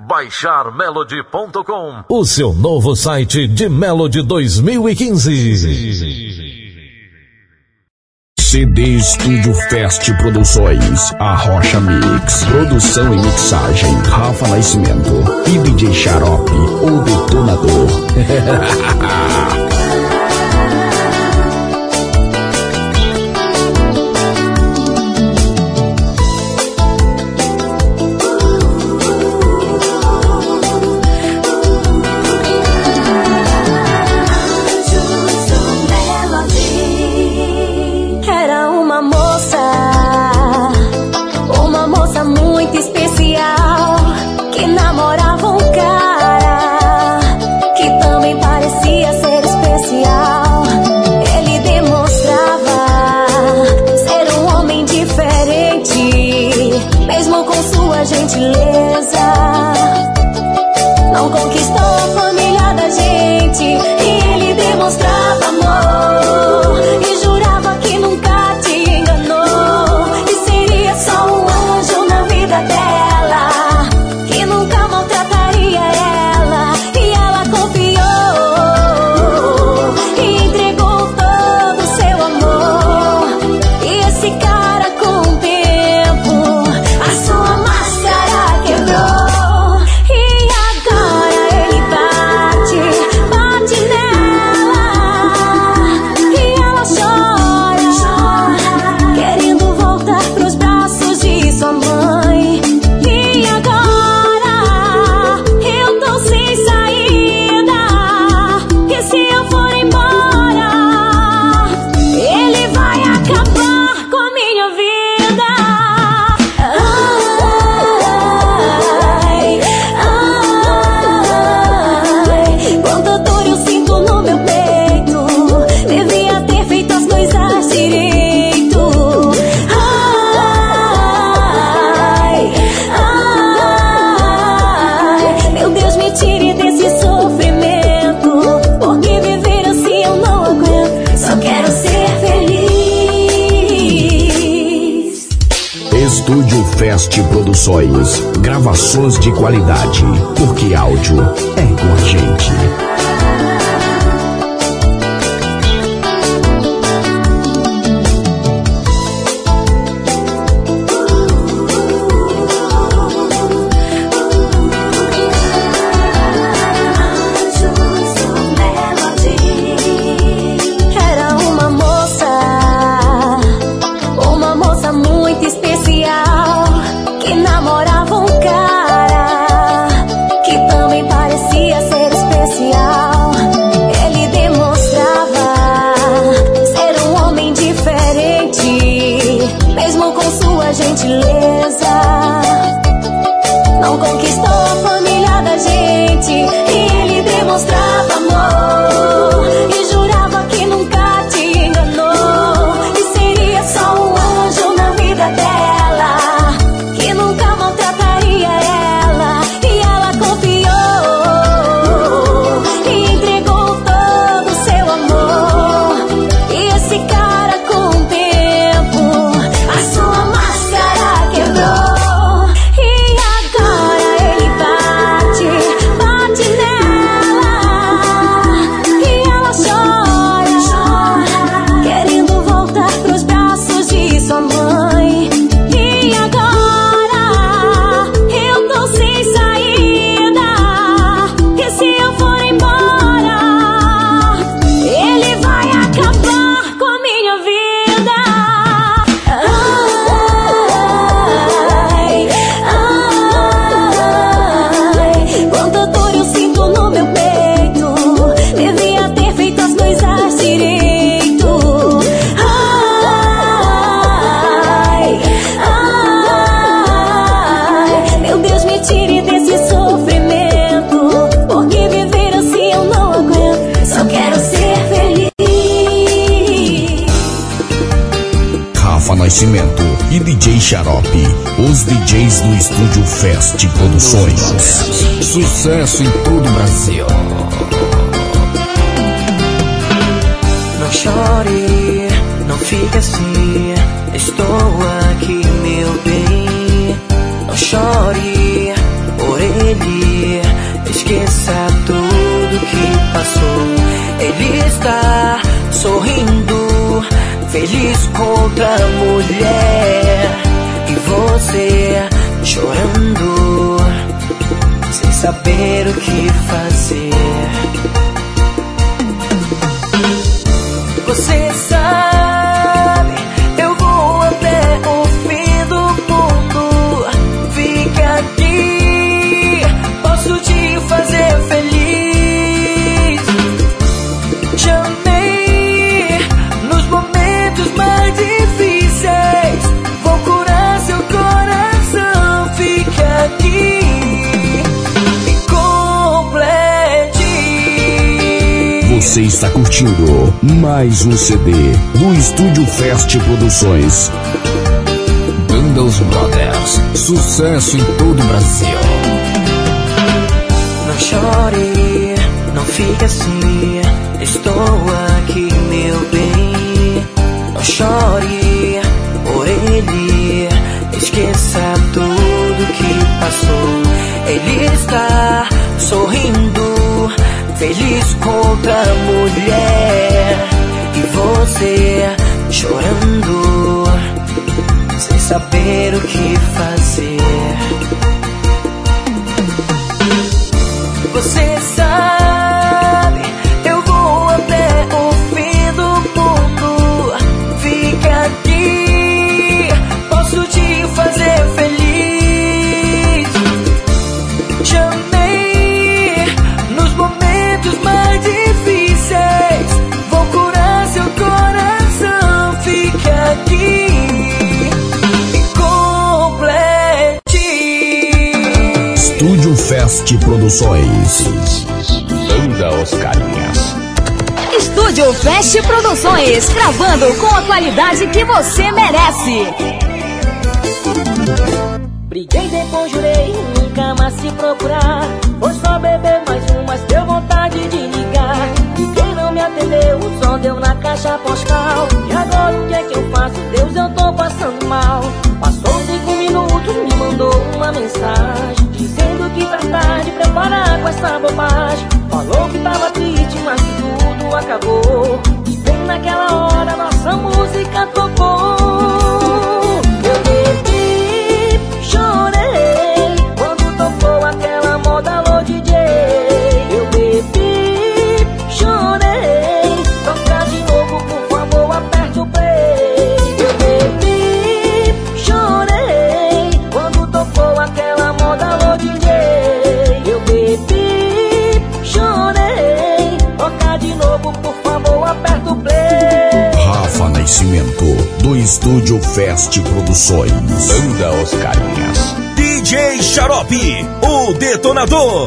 baixarmelody.com, o seu novo site de Melody 2015. CD Estúdio Fest Produções, a Rocha Mix, produção e mixagem, Rafa Nascimento e DJ Xarope, o detonador. Não conquistou a família da gente, e ele demonstrava amor e jurava que nunca te enganou, e seria só um anjo na vida dela, que nunca maltrataria ela, e ela confiou e entregou todo o seu amor. E esse cara, com o tempo, a sua máscara quebrou. Estúdio Fest Produções, gravações de qualidade, porque áudio é com a gente. Não conquistou a família da gente, e ele demonstrava amor e jurava que nunca te enganou, e seria só um anjo na vida dela, que nunca maltrataria ela, e ela confiou e entregou todo o seu amor. E esse cara, com o tempo, a sua máscara quebrou. Nascimento e DJ Xarope, os DJs do Estúdio Fest Produções. Sucesso em todo o Brasil. Não chore, não fique assim, estou aqui, meu bem. Não chore, orei ele. Esqueça tudo que passou. Ele está sorrindo, feliz com outra mulher. E você chorando, sem saber o que fazer. Você sabe, eu vou até o fim do mundo. Fica aqui, posso te fazer feliz. Te amei nos momentos mais difíceis. Vou curar seu coração. Fica aqui, me complete. Você está curtindo mais um CD do Estúdio Fest Produções. Bundles Brothers, sucesso em todo o Brasil. Não chore, não fique assim. Estou aqui, meu bem. Não chore por ele. Esqueça tudo que passou. Ele está sorrindo, feliz com outra mulher. E você chorando, sem saber o que fazer. Você sabe, eu vou até o fim do mundo. Fica aqui, posso te fazer feliz. Te amei nos momentos mais difíceis. Vou curar seu coração. Fica aqui, me complete. Estúdio Fest Produções. Banda Oscarinhas. Estúdio Fest Produções, gravando com a qualidade que você merece. Briguei, depois jurei nunca mais se procurar. Foi só beber mais um, mas deu vontade de ligar. E quem não me atendeu, só deu na caixa postal. E agora o que é que eu faço? Deus, eu tô passando mal. Passou 5 minutos, me mandou uma mensagem dizendo que tá tarde pra parar com essa bobagem. Falou que tava triste, mas que tudo acabou. E bem naquela hora nossa música tocou. Eu bebi, chorei quando tocou aquela moda Alô DJ. Eu bebi, chorei. Toca de novo, por favor, aperta o play. Eu bebi, chorei quando tocou aquela moda Alô DJ. Eu bebi, chorei. Toca de novo, por favor, aperta o play. Rafa Nascimento, do Estúdio Fest Produções. Banda Oscarinhas. DJ Xarope, o detonador.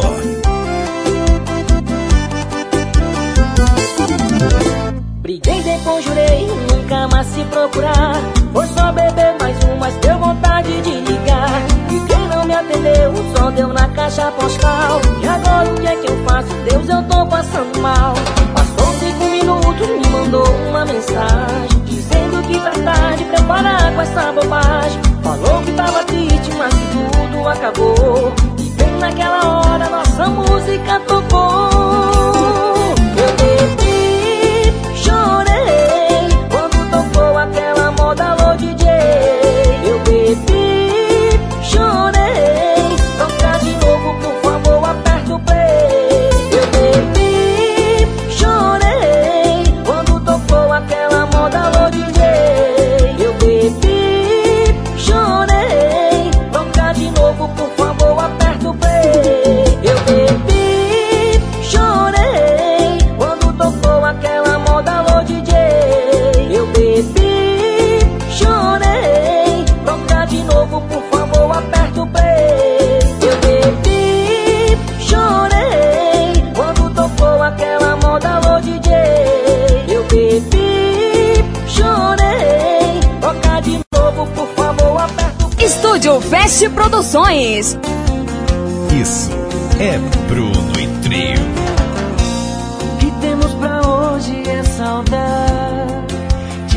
Briguei, depois jurei nunca mais se procurar. Foi só beber mais um, mas deu vontade de ligar. E quem não me atendeu, só deu na caixa postal. E agora o que é que eu faço? Deus, eu tô passando mal. Passou 5 minutos, me mandou uma mensagem dizendo que tá tarde pra parar com essa bobagem. Falou que tava triste, mas que tudo acabou. E bem naquela hora nossa música tocou. Eu bebi, chorei quando tocou aquela moda Alô DJ. Eu bebi, chorei. Toca de novo, por favor, aperta o play. Eu bebi, chorei quando tocou aquela moda Alô DJ. Eu bebi, chorei. Toca de novo, por favor, aperta o play. Eu bebi, chorei quando tocou aquela moda Alô DJ. Eu bebi, chorei. Toca de novo, por favor, aperta o play. Eu bebi, chorei quando tocou aquela moda Alô DJ. Eu bebi, chorei. Toca de novo, por favor, aperta o play. Estúdio Fest Produções. Isso é Bruno e Trio. O que temos pra hoje é saudade.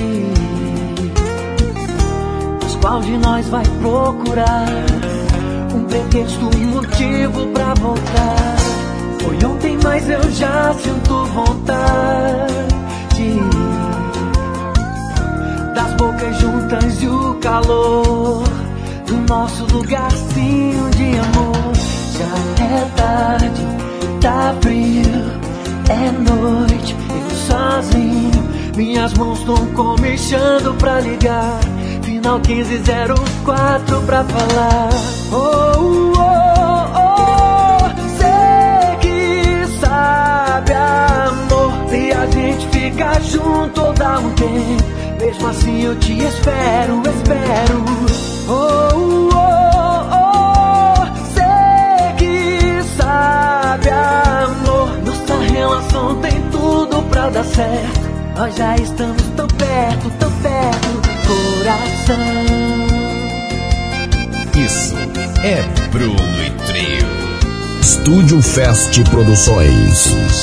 Mas qual de nós vai procurar um pretexto, um motivo pra voltar. Foi ontem, mas eu já sinto vontade das bocas juntas e o calor do nosso lugarzinho de amor. Já é tarde, tá frio, é noite, eu sozinho. Minhas mãos tão comichando pra ligar. Final 1504 pra falar. Oh, oh, oh, sei que sabe, amor. Se a gente ficar junto ou dá um tempo, mesmo assim eu te espero, espero. Oh, oh, oh, sei que sabe, amor. Nossa relação tem tudo pra dar certo. Nós já estamos tão perto, coração. Isso é Bruno e Trio. Estúdio Fest Produções.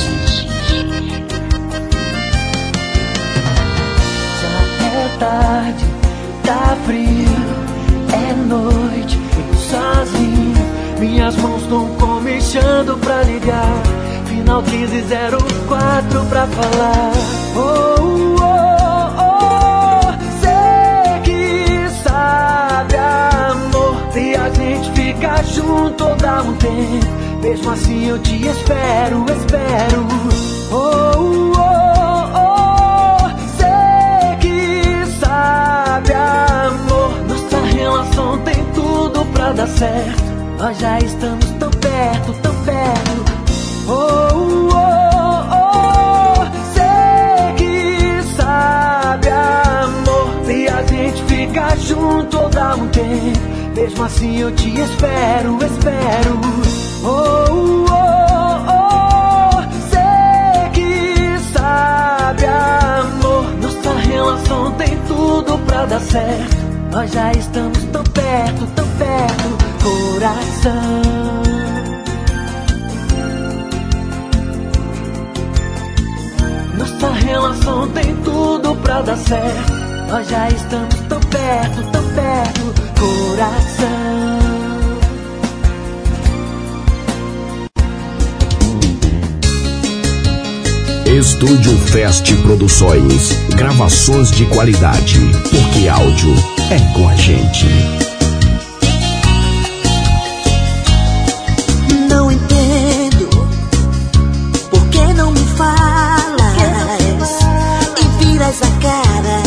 Já é tarde, tá frio, é noite, eu sozinho. Minhas mãos tão comichando pra ligar. Final 1504 pra falar. Oh, oh, oh, sei que sabe, amor. Se a gente ficar junto ou dá um tempo, mesmo assim eu te espero, espero. Oh, oh, oh, sei que sabe, amor. Nossa relação tem tudo pra dar certo. Nós já estamos tão perto, oh, oh, oh, sei que sabe, amor. Se a gente ficar junto ou dá um tempo, mesmo assim eu te espero, espero. Oh, oh, oh, sei que sabe, amor. Nossa relação tem tudo pra dar certo. Nós já estamos tão perto, coração. Nossa relação tem tudo pra dar certo. Nós já estamos tão perto, coração. Estúdio Fest Produções. Gravações de qualidade, porque áudio é com a gente. Não entendo por que não me falas e viras a cara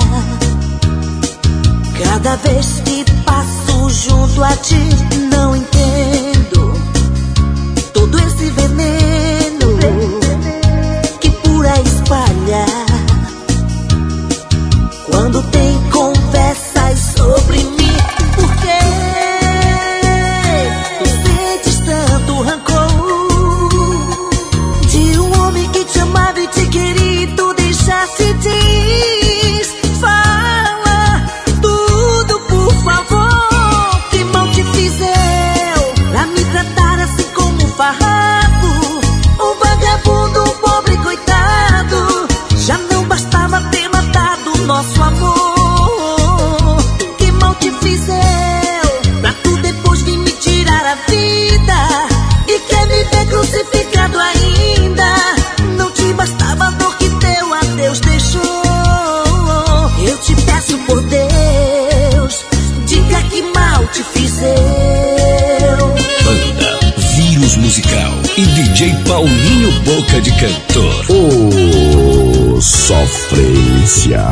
cada vez que passo junto a ti. Não entendo todo esse veneno que por aí espalha quando tem conversas sobre mim. Por que tu sentes tanto rancor de um homem que te amava e te queria e tu deixaste de fala tudo, por favor. Que mal te fiz eu pra me tratar assim como um farrapo, um vagabundo, um pobre coitado? Já não bastava ter matado nosso amor. Que mal te fiz eu pra tu depois vir me tirar a vida e quer me ver crucificado ainda? Não te bastava a dor que teu adeus deixou. Eu te peço por Deus, diga que mal te fiz eu. Banda Vírus Musical e DJ Paulinho Boca de Cantor. Oh, sofrência.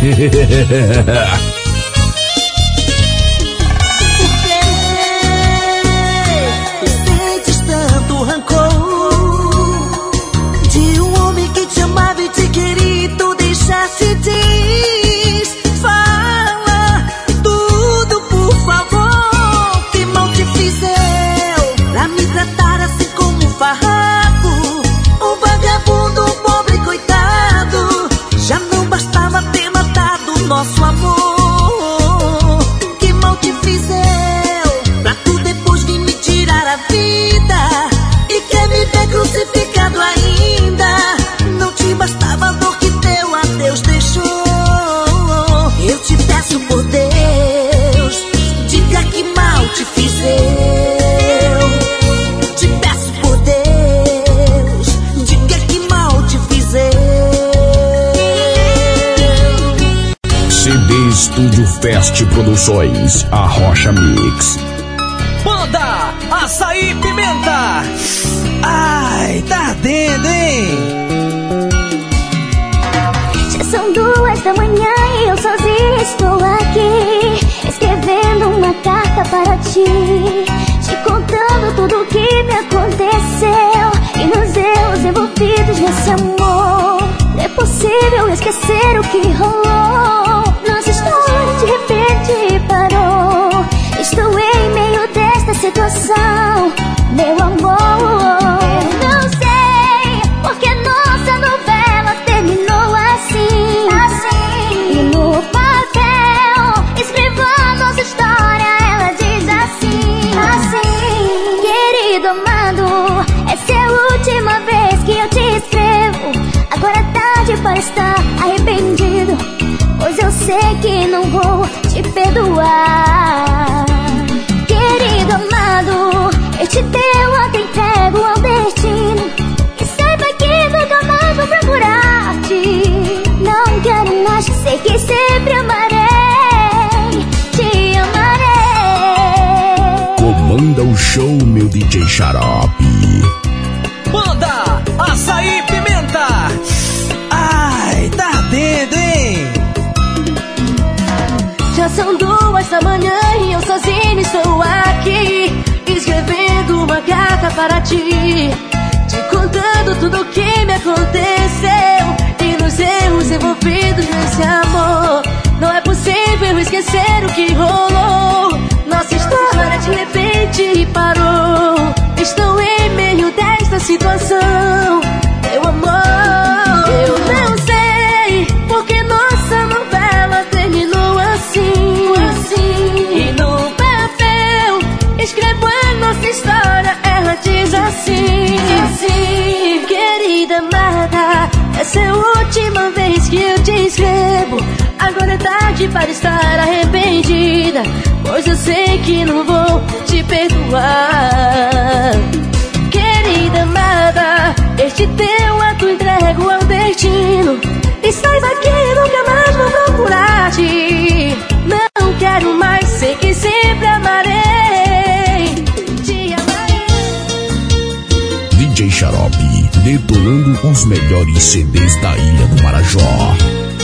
Tu sentes tanto rancor de um homem que te amava e te queria e tu deixaste de fala tudo, por favor. Que mal te fiz eu pra me tratar assim como um farrapo, um vagabundo, um pobre coitado? Já não bastava ter matado nosso amor. Que mal te fiz eu pra tu depois vir me tirar a vida e quer me ver crucificado ainda? Não te bastava a dor que teu adeus deixou. Eu te peço por Deus, diga que mal te fiz eu. Fest Produções, a Rocha Mix. Banda Açaí Pimenta. Ai, tá ardendo, hein? Já são 2 da manhã e eu sozinha estou aqui, escrevendo uma carta para ti, te contando tudo o que me aconteceu e nos erros envolvidos nesse amor. Não é possível esquecer o que rolou. Nossa história de repente parou. Estou em meio desta situação, meu amor. Eu não sei porque nossa novela terminou assim. E no papel escrevo a nossa história, ela diz assim. Querido amado, essa é a última vez que eu te escrevo. Agora é tarde para estar arrependido, pois eu sei que não vou te perdoar. Querido amado, este teu ato entrego ao destino, e saiba que nunca mais vou procurar-te. Não quero mais, sei que sempre amarei, te amarei. Comanda o show, meu DJ Xarope. Banda Açaí Pimenta. Ai, tá ardendo, hein? Já são 2 da manhã e eu sozinho estou aqui, escrevendo uma carta para ti, te contando tudo o que me aconteceu e nos erros envolvidos nesse amor. Não é possível esquecer o que rolou. Nossa história de repente parou. Estou em meio desta situação, meu amor. Eu não sei porque nossa novela terminou assim. E no papel escrevo a nossa história, ela diz assim. Querida amada, essa é a última vez que eu te escrevo. Agora é tarde para estar arrependida, pois eu sei que não vou te perdoar. Querida amada, este teu ato entrego ao destino, e saiba que nunca mais vou procurar-te. Não quero mais, sei que sempre amarei, te amarei. DJ Xarope, detonando os melhores CDs da Ilha do Marajó.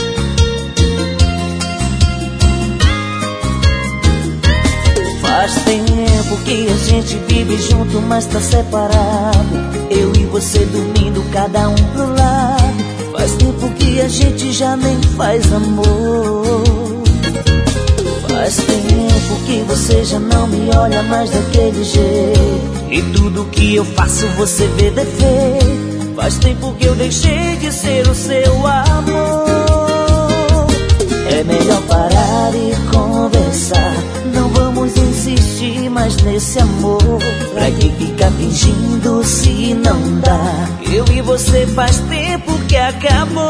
Faz tempo que a gente vive junto, mas tá separado. Eu e você dormindo, cada um pro lado. Faz tempo que a gente já nem faz amor. Faz tempo que você já não me olha mais daquele jeito, e tudo que eu faço você vê defeito. Faz tempo que eu deixei de ser o seu amor. É melhor parar e conversar. Não vamos insistir mais nesse amor. Pra que ficar fingindo se não dá? Eu e você faz tempo que acabou.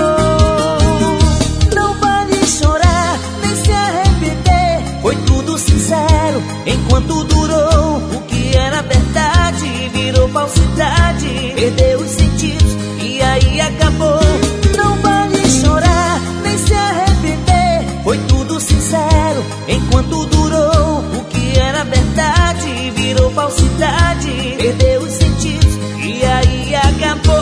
Não vale chorar, nem se arrepender. Foi tudo sincero enquanto durou. O que era verdade virou falsidade. Perdeu os sentidos e aí acabou. Não vale chorar, nem se arrepender. Foi tudo sincero enquanto durou. O que era verdade virou falsidade. Perdeu os sentidos e aí acabou.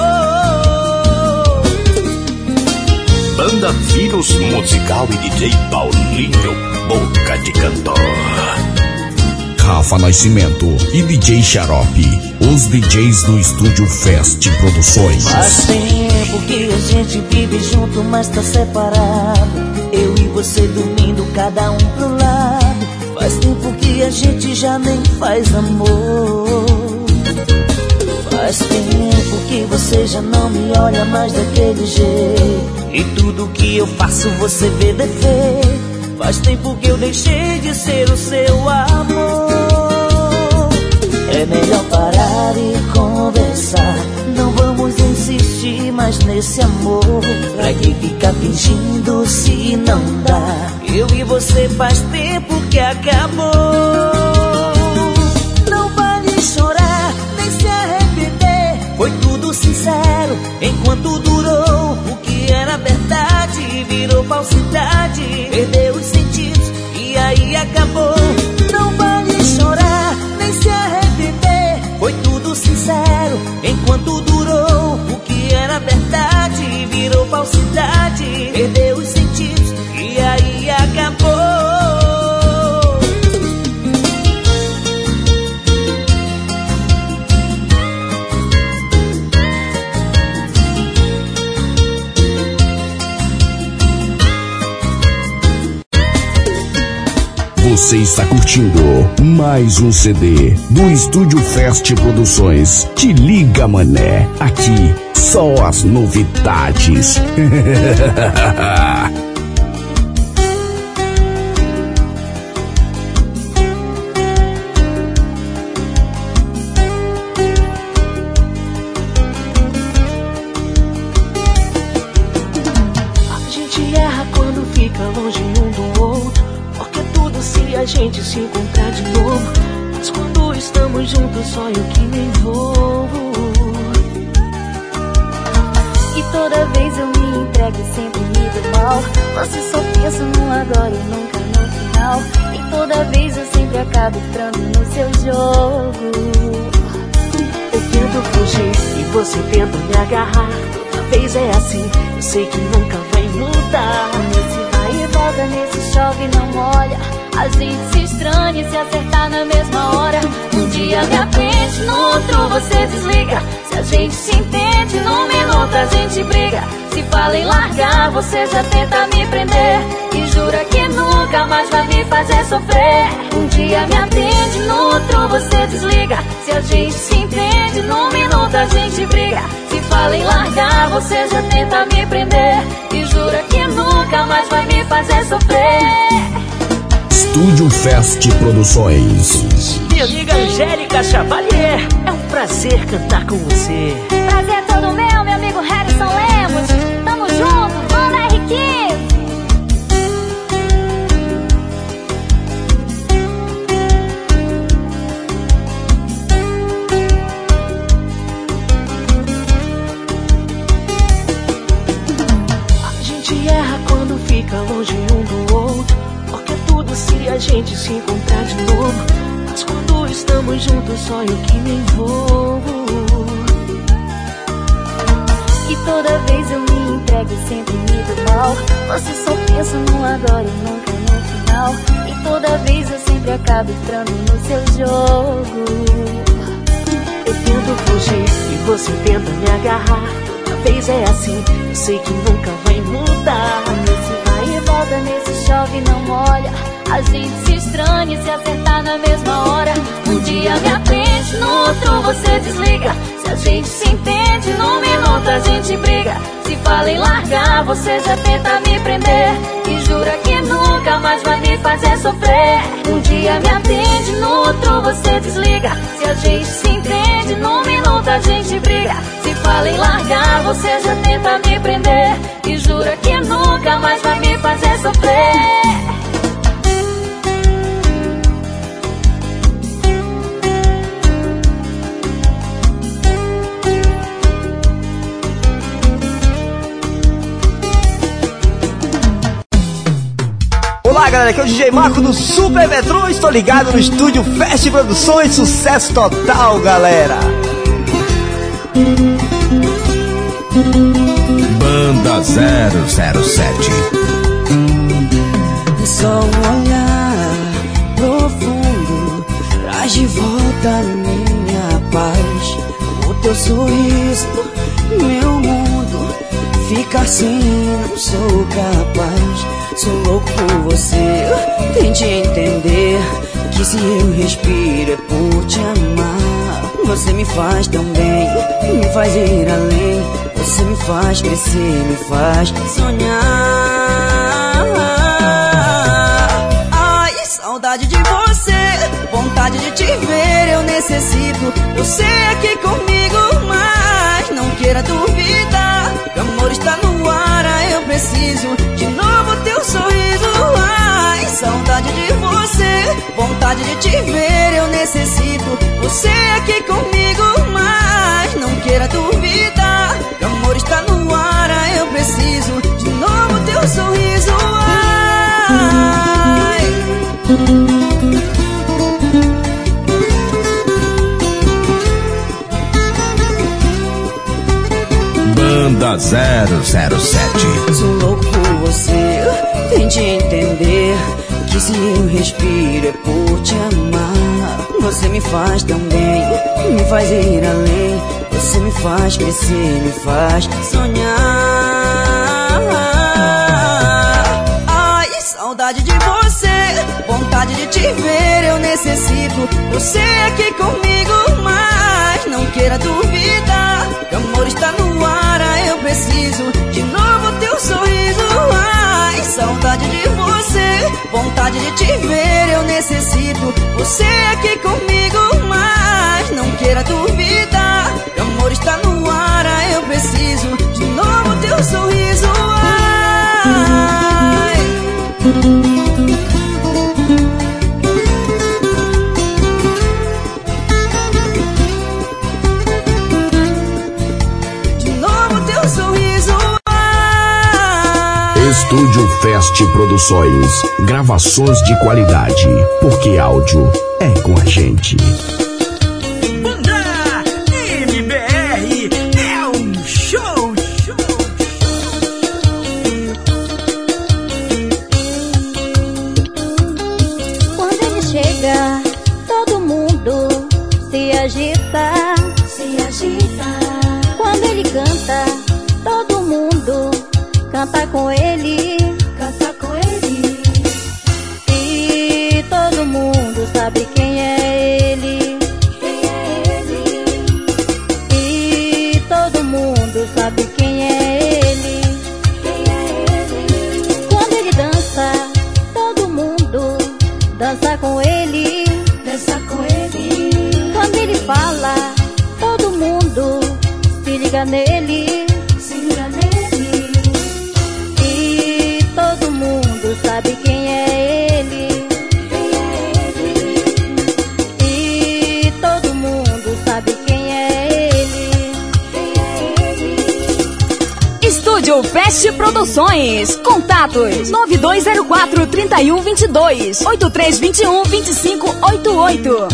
Banda Vírus Musical e DJ Paulinho, Boca de Cantor. Rafa Nascimento e DJ Xarope, os DJs do Estúdio Fest Produções. Faz tempo que a gente vive junto, mas tá separado. Eu e você dormindo, cada um pro lado. Faz tempo que a gente já nem faz amor. Faz tempo que você já não me olha mais daquele jeito, e tudo que eu faço você vê defeito. Faz tempo que eu deixei de ser o seu amor. É melhor parar e conversar. Não vamos insistir mais nesse amor. Pra que ficar fingindo se não dá? Eu e você faz tempo que acabou. Não vale chorar, nem se arrepender. Foi tudo sincero enquanto durou. O que era verdade virou falsidade. Perdeu os sentidos sincero enquanto durou. O que era verdade virou falsidade, perdeu os sentidos e aí acabou. Você está curtindo mais um CD do Estúdio Fest Produções. Te liga, mané. Aqui só as novidades. A gente erra quando fica longe um do outro, porque tudo se a gente se encontrar de novo. Mas quando estamos juntos só eu que me envolvo. E toda vez eu me entrego e sempre me dou mal. Você só pensa no agora e nunca no final. E toda vez eu sempre acabo entrando no seu jogo. Eu tento fugir e você tenta me agarrar. Toda vez é assim, eu sei que nunca vai mudar. Nesse vai e volta, nesse chove e não molha. A gente se estranha e se acertar na mesma hora. Um dia me aprende, no outro você desliga. Se a gente se entende, num minuto a gente briga. Se fala em largar, você já tenta me prender e jura que nunca mais vai me fazer sofrer. Um dia me atende, no outro você desliga. Se a gente se entende, num minuto a gente briga. Se fala em largar, você já tenta me prender e jura que nunca mais vai me fazer sofrer. Estúdio Fest Produções. Minha amiga Angélica Chavalier, é um prazer cantar com você. Prazer é todo meu amigo Harrison Lemos. Tamo junto, banda R15. A gente erra quando fica longe um do outro, porque tudo se a gente se encontrar de novo. Mas quando estamos juntos só eu que me envolvo. E toda vez eu me entrego e sempre me dou mal. Você só pensa no agora e nunca no final. E toda vez eu sempre acabo entrando no seu jogo. Eu tento fugir e você tenta me agarrar. Toda vez é assim, eu sei que nunca vai mudar. Nesse vai e volta, nesse chove e não molha. A gente se estranha e se acertar na mesma hora. Um dia me aprende, no outro você desliga. Se a gente se entende, num minuto a gente briga. Se fala em largar, você já tenta me prender e jura que nunca mais vai me fazer sofrer. Um dia me atende, no outro você desliga. Se a gente se entende, num minuto a gente briga. Se fala em largar, você já tenta me prender e jura que nunca mais vai me fazer sofrer. Olá galera, aqui é o DJ Marco do Super Metrô. Estou ligado no Estúdio Fest Produções. Sucesso total, galera. Banda 007. Só um olhar profundo traz de volta a minha paz. O teu sorriso, meu mundo fica assim, não sou capaz. Sou louco por você, tente entender que se eu respiro é por te amar. Você me faz tão bem, me faz ir além. Você me faz crescer, me faz sonhar. Ai, saudade de você, vontade de te ver, eu necessito você aqui comigo. Mas não queira duvidar, que o amor está no ar, eu preciso de novo teu sorriso. Ai, saudade de você, vontade de te ver, eu necessito você aqui comigo. Mas não queira duvidar, que o amor está no ar, eu preciso de novo teu sorriso. Ai. Banda 007. Sou louco por você, tente entender que se eu respiro é por te amar. Você me faz tão bem, me faz ir além. Você me faz crescer, me faz sonhar. Ai, saudade de você, vontade de te ver, eu necessito você aqui comigo, mas não queira duvidar que o amor está no ar, eu preciso de novo teu sorriso. Ai, saudade de você, vontade de te ver, eu necessito você aqui comigo, mas não queira duvidar que o amor está no ar, eu preciso de novo teu sorriso. Ai. Estúdio Fest Produções, gravações de qualidade, porque áudio é com a gente. Banda MBR é um show. Quando ele chega, todo mundo se agita. Quando ele canta, todo mundo canta com ele. E todo mundo sabe quem é ele. E todo mundo sabe quem é ele. Quando ele dança, todo mundo dança com ele. Quando ele fala, todo mundo se liga nele. Todo mundo sabe quem é ele. E todo mundo sabe quem é ele. Estúdio Fest Produções. Contatos 9204-3122 8321-2588.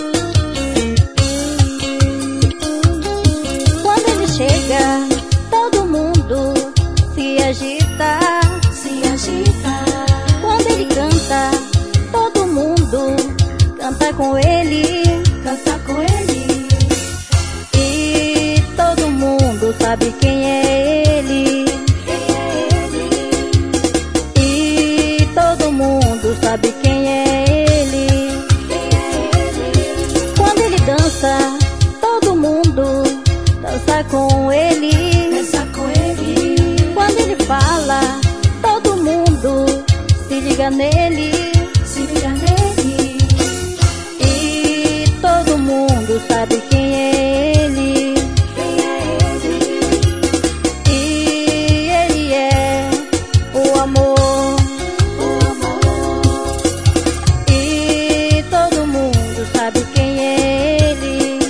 Quando ele chega, todo mundo se agita. Quando ele canta, todo mundo canta com ele. E todo mundo sabe quem é ele. E todo mundo sabe quem é ele. Quando ele dança, todo mundo dança com ele. Quando ele fala, todo mundo se liga nele. E todo mundo sabe quem é ele. E ele é o amor. E todo mundo sabe quem é ele.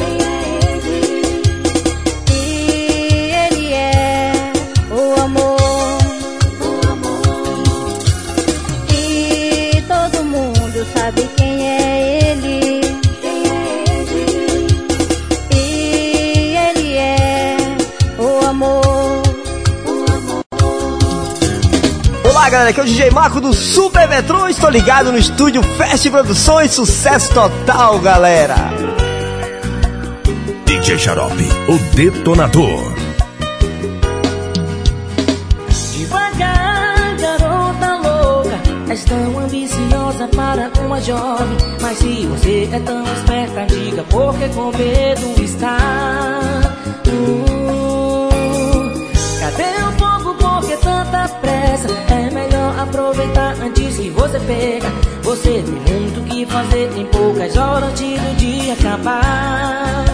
E ele é o amor. E todo mundo sabe quem é ele. E ele é o amor. Olá galera, aqui é o DJ Marco do Super Metrô. Estou ligado no Estúdio Fest Produções. Sucesso total, galera. DJ Xarope, o detonador. Devagar, garota louca, és tão ambiciosa para uma jovem. Mas se você é tão esperta, diga porque com medo está. Cadê o fogo, por que tanta pressa? É melhor aproveitar antes que você pega. Você tem muito o que fazer em poucas horas antes do dia acabar.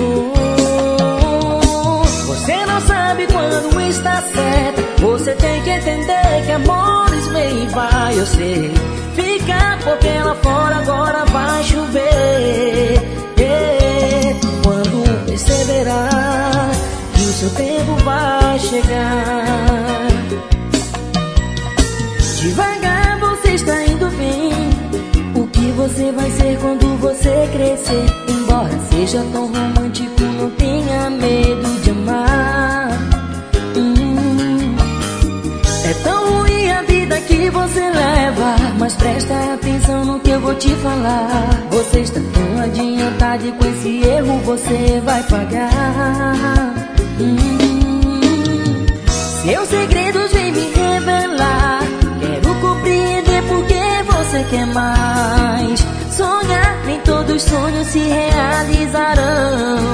Você não sabe quando está certa. Você tem que entender que amores vem e vai. Eu sei, fica porque lá fora agora vai chover. Quando perceberá que o seu tempo vai chegar. Devagar você está indo bem. O que você vai ser quando você crescer? Embora seja tão romântico, não tenha medo de amar. Mas presta atenção no que eu vou te falar. Você está tão adiantado e com esse erro você vai pagar. Seus segredos vem me revelar. Quero compreender porque você quer mais. Sonhar, nem todos os sonhos se realizarão.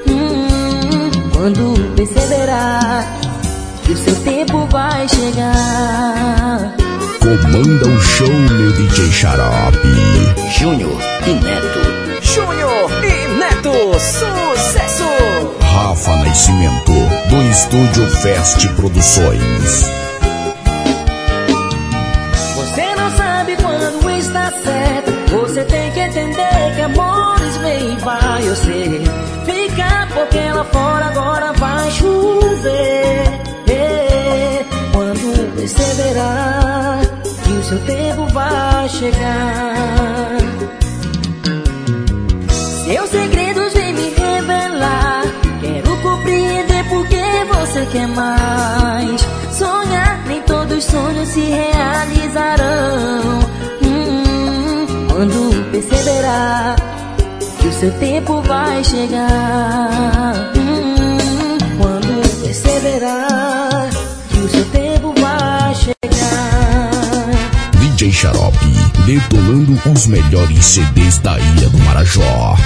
Quando perceberá que o seu tempo vai chegar. Comanda o show, meu DJ Xarope. Júnior e Neto. Júnior e Neto, sucesso! Rafa Nascimento, do Estúdio Fest Produções. Você não sabe quando está certo. Você tem que entender que amores vem e vai. Eu sei, fica porque lá fora agora vai chover. Quando perceberá que o seu tempo vai chegar. Seus segredos vem me revelar. Quero compreender porque você quer mais. Sonhar, nem todos os sonhos se realizarão. Quando perceberá que o seu tempo vai chegar. Quando perceberá que o seu tempo vai chegar. DJ Xarope, detonando os melhores CDs da Ilha do Marajó.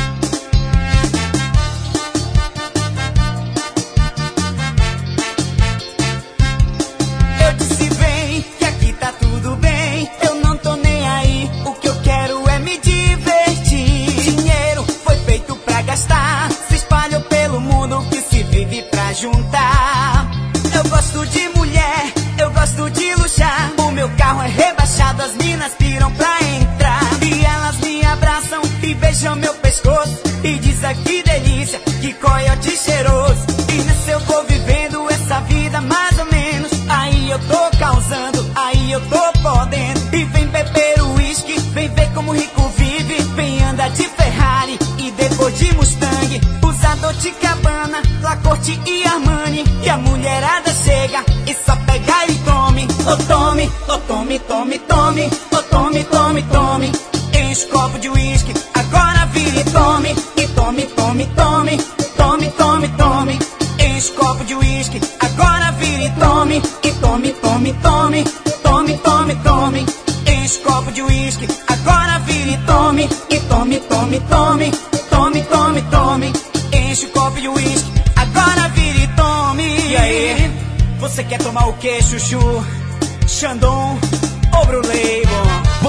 Eu disse bem que aqui tá tudo bem. Eu não tô nem aí, o que eu quero é me divertir. Dinheiro foi feito pra gastar, se espalhou pelo mundo que se vive pra juntar. Eu gosto de mulher, eu gosto de luxar. O meu carro é rebaixado, as minas piram pra entrar. E elas me abraçam e beijam meu pescoço e dizem que delícia, que coiote cheiroso. E nesse eu vou vivendo essa vida mais ou menos. Aí eu tô causando, aí eu tô podendo. E vem beber o uísque, vem ver como o rico vive. Vem andar de Ferrari e depois de Mustang. Usa Dolce & Gabbana, Lacoste e Armani. E a mulherada chega e só pega e tome. Oh tome, oh tome, tome, tome. Oh tome, tome, tome. Enche copo de uísque, agora vire e tome. E tome, tome, tome. Tome, tome, tome. Enche copo de uísque, agora vire e tome. E tome, tome, tome. Tome, tome, tome. Enche copo de uísque, agora vire e tome. E tome, tome, tome. Tome, tome, tome. Enche o copo de uísque, agora vire e tome. E aí, você quer tomar o quê, Chuchu? Xandão ou Bruleibo?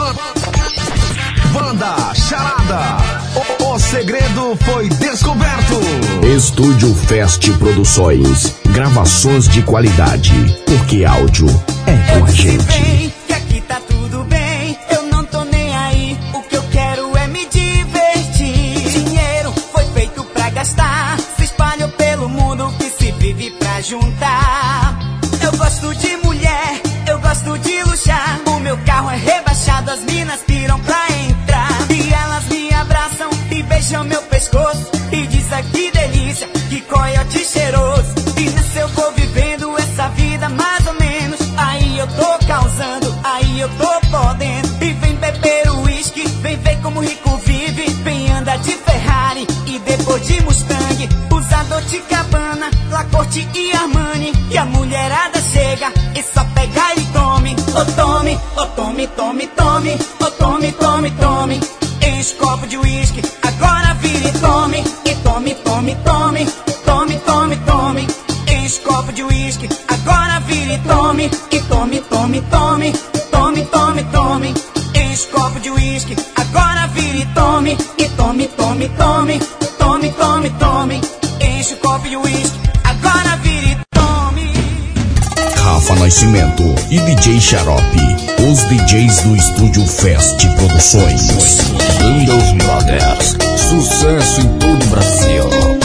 Banda Charada, o segredo foi descoberto. Estúdio Fest Produções, gravações de qualidade, porque áudio é com a gente. Que aqui tá tudo bem, eu não tô nem aí, o que eu quero é me divertir. Dinheiro foi feito pra gastar, se espalhou pelo mundo que se vive pra juntar. Eu gosto de mulher, eu gosto de luxar. O meu carro é rebaixado, as minas piram pra entrar. E elas me abraçam e beijam meu pescoço e dizem que delícia, que coiote cheiroso. E nesse eu vou vivendo essa vida mais ou menos. Aí eu tô causando, aí eu tô podendo. E vem beber o uísque, vem ver como o rico vive. Vem andar de Ferrari e depois de Mustang. Usa Dolce & Gabbana, Lacoste e Armani. E a mulherada chega e só pega e tome. Oh tome, oh tome, tome, tome. Oh tome, tome, tome. Enche copo de uísque, agora vire e tome. E tome, tome, tome. Tome, tome, tome. Enche copo de uísque, agora vire e tome. E tome, tome, tome. Tome, tome, tome. Enche copo de uísque, agora vire e tome. E tome, tome, tome. Tome, tome, tome. Enche o copo de uísque, agora vire e tome. Rafa Nascimento e DJ Xarope, os DJs do Estúdio Fest Produções. Windows Brothers, sucesso em todo o Brasil.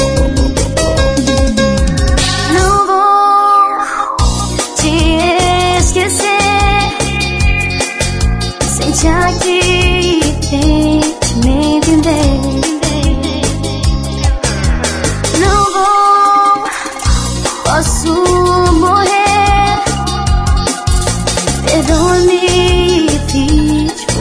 Não vou te esquecer. Sente aqui e tente me entender. Não vou, posso morrer. Perdoa-me e pede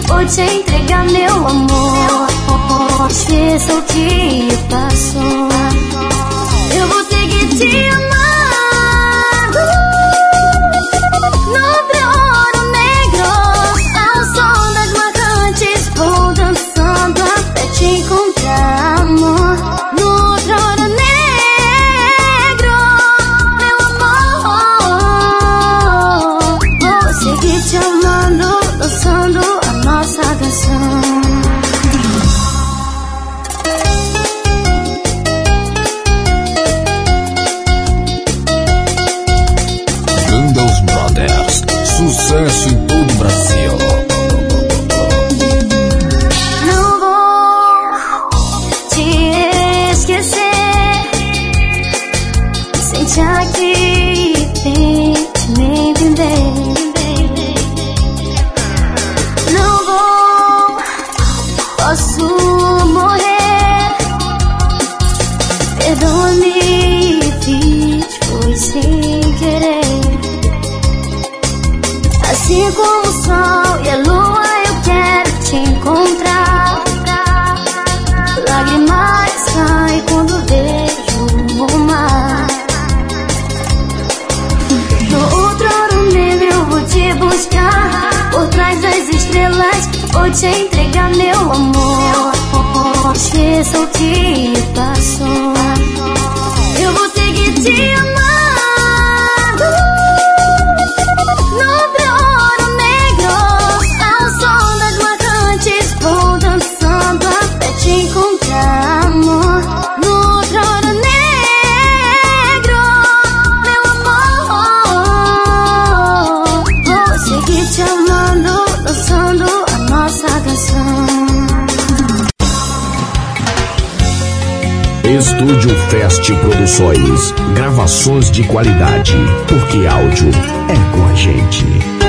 vou te entregar meu amor. Esqueça o que passou, eu vou seguir te amando. No ouro negro, ao som das marcantes, vou dançando até te encontrar, amor. No ouro negro, meu amor, vou seguir te amando, dançando a nossa canção. Sucesso em todo o Brasil. Não vou te esquecer, sente aqui, tente me entender. Não vou, posso morrer. Perdoa-me, fiz, foi sem querer. Assim como o sol e a lua, eu quero te encontrar. Lágrimas caem quando vejo o mar. No outro ouro negro eu vou te buscar. Por trás das estrelas vou te entregar meu amor. Esqueça o que passou, eu vou seguir te amando. Estúdio Fest Produções, gravações de qualidade, porque áudio é com a gente.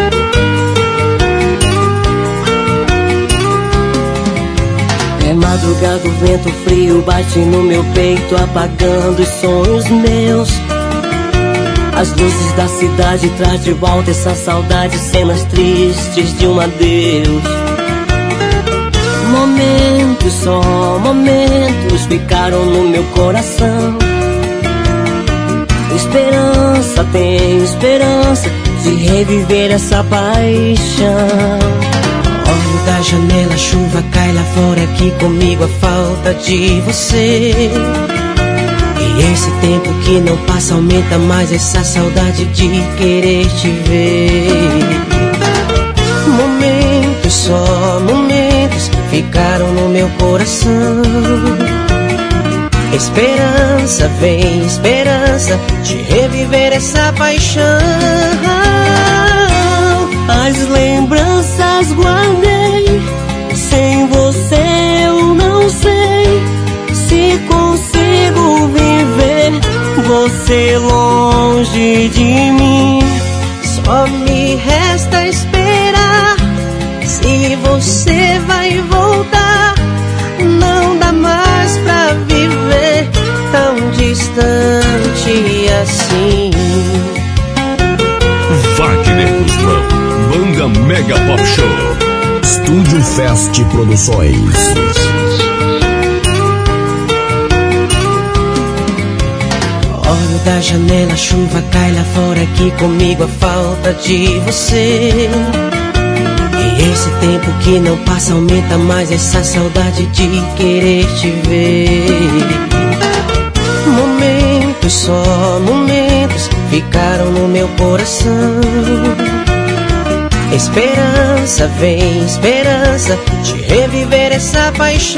É madrugada, o vento frio bate no meu peito, apagando os sonhos meus. As luzes da cidade traz de volta essa saudade, cenas tristes de um adeus. Momentos, só momentos ficaram no meu coração. Esperança, tenho esperança de reviver essa paixão. Olho da janela, a chuva cai lá fora, aqui comigo a falta de você. E esse tempo que não passa aumenta mais essa saudade de querer te ver. Momentos, só momentos ficaram no meu coração. Esperança, vem esperança de reviver essa paixão. As lembranças guardei, sem você eu não sei se consigo viver você longe de mim. Só me resta esperar, se você vai voltar. Não dá mais pra viver tão distante assim. Wagner Guzmão, Banda Mega Pop Show, Estúdio Fest Produções. Olho da janela, a chuva cai lá fora, aqui comigo a falta de você. E esse tempo que não passa aumenta mais essa saudade de querer te ver. Momentos, só momentos ficaram no meu coração. Esperança, vem esperança de reviver essa paixão.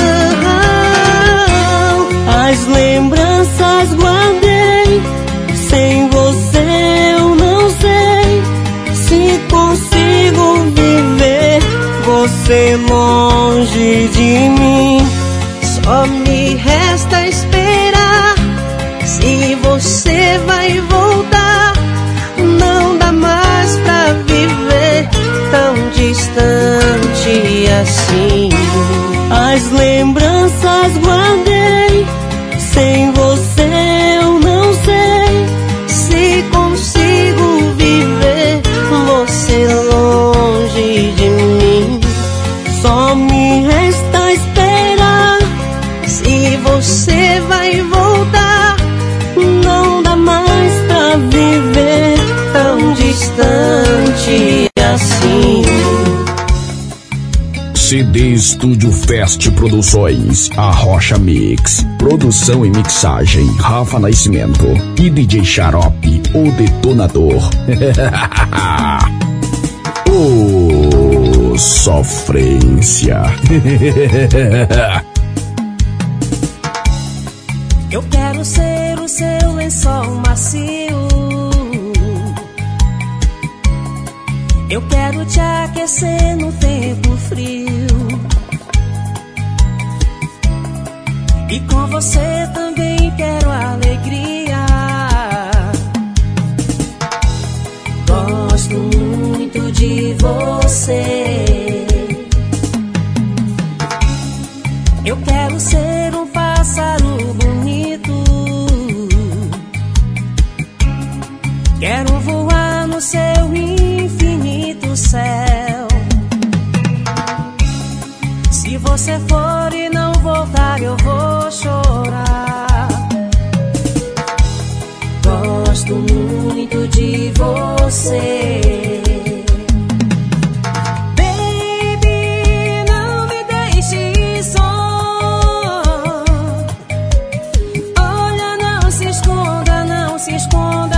As lembranças guardei, sem você eu não sei se consigo viver você longe de mim. Só me resta esperar, se você vai voltar. Não dá mais pra viver tão distante assim. As lembranças guardei, sem você eu não sei se consigo viver você longe de mim. assim. CD Estúdio Fest Produções, A Rocha Mix. Produção e mixagem, Rafa Nascimento e DJ Xarope, o detonador. Oh, sofrência. Eu quero ser o seu lençol macio. Eu quero te aquecer no tempo frio. E com você também quero alegria. Gosto muito de você. Eu quero ser um pássaro bonito. Quero voar no seu infinito céu. Se você for e não voltar, eu vou chorar. Gosto muito de você. Baby, não me deixe só. Olha, não se esconda, não se esconda.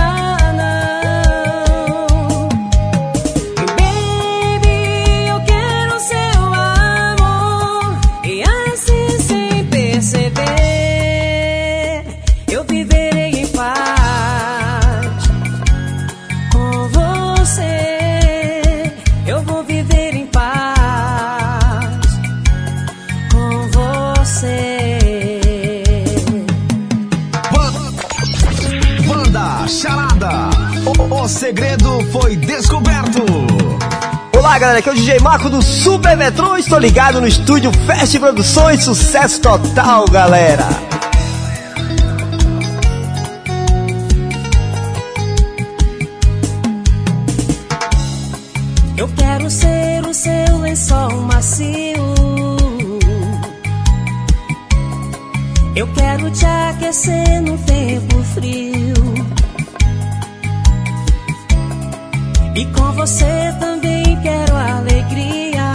O segredo foi descoberto. Olá galera, aqui é o DJ Marco do Super Metrô. Estou ligado no estúdio Fest Produções. Sucesso total, galera. Eu quero ser o seu lençol macio. Eu quero te aquecer no tempo frio. E com você também quero alegria.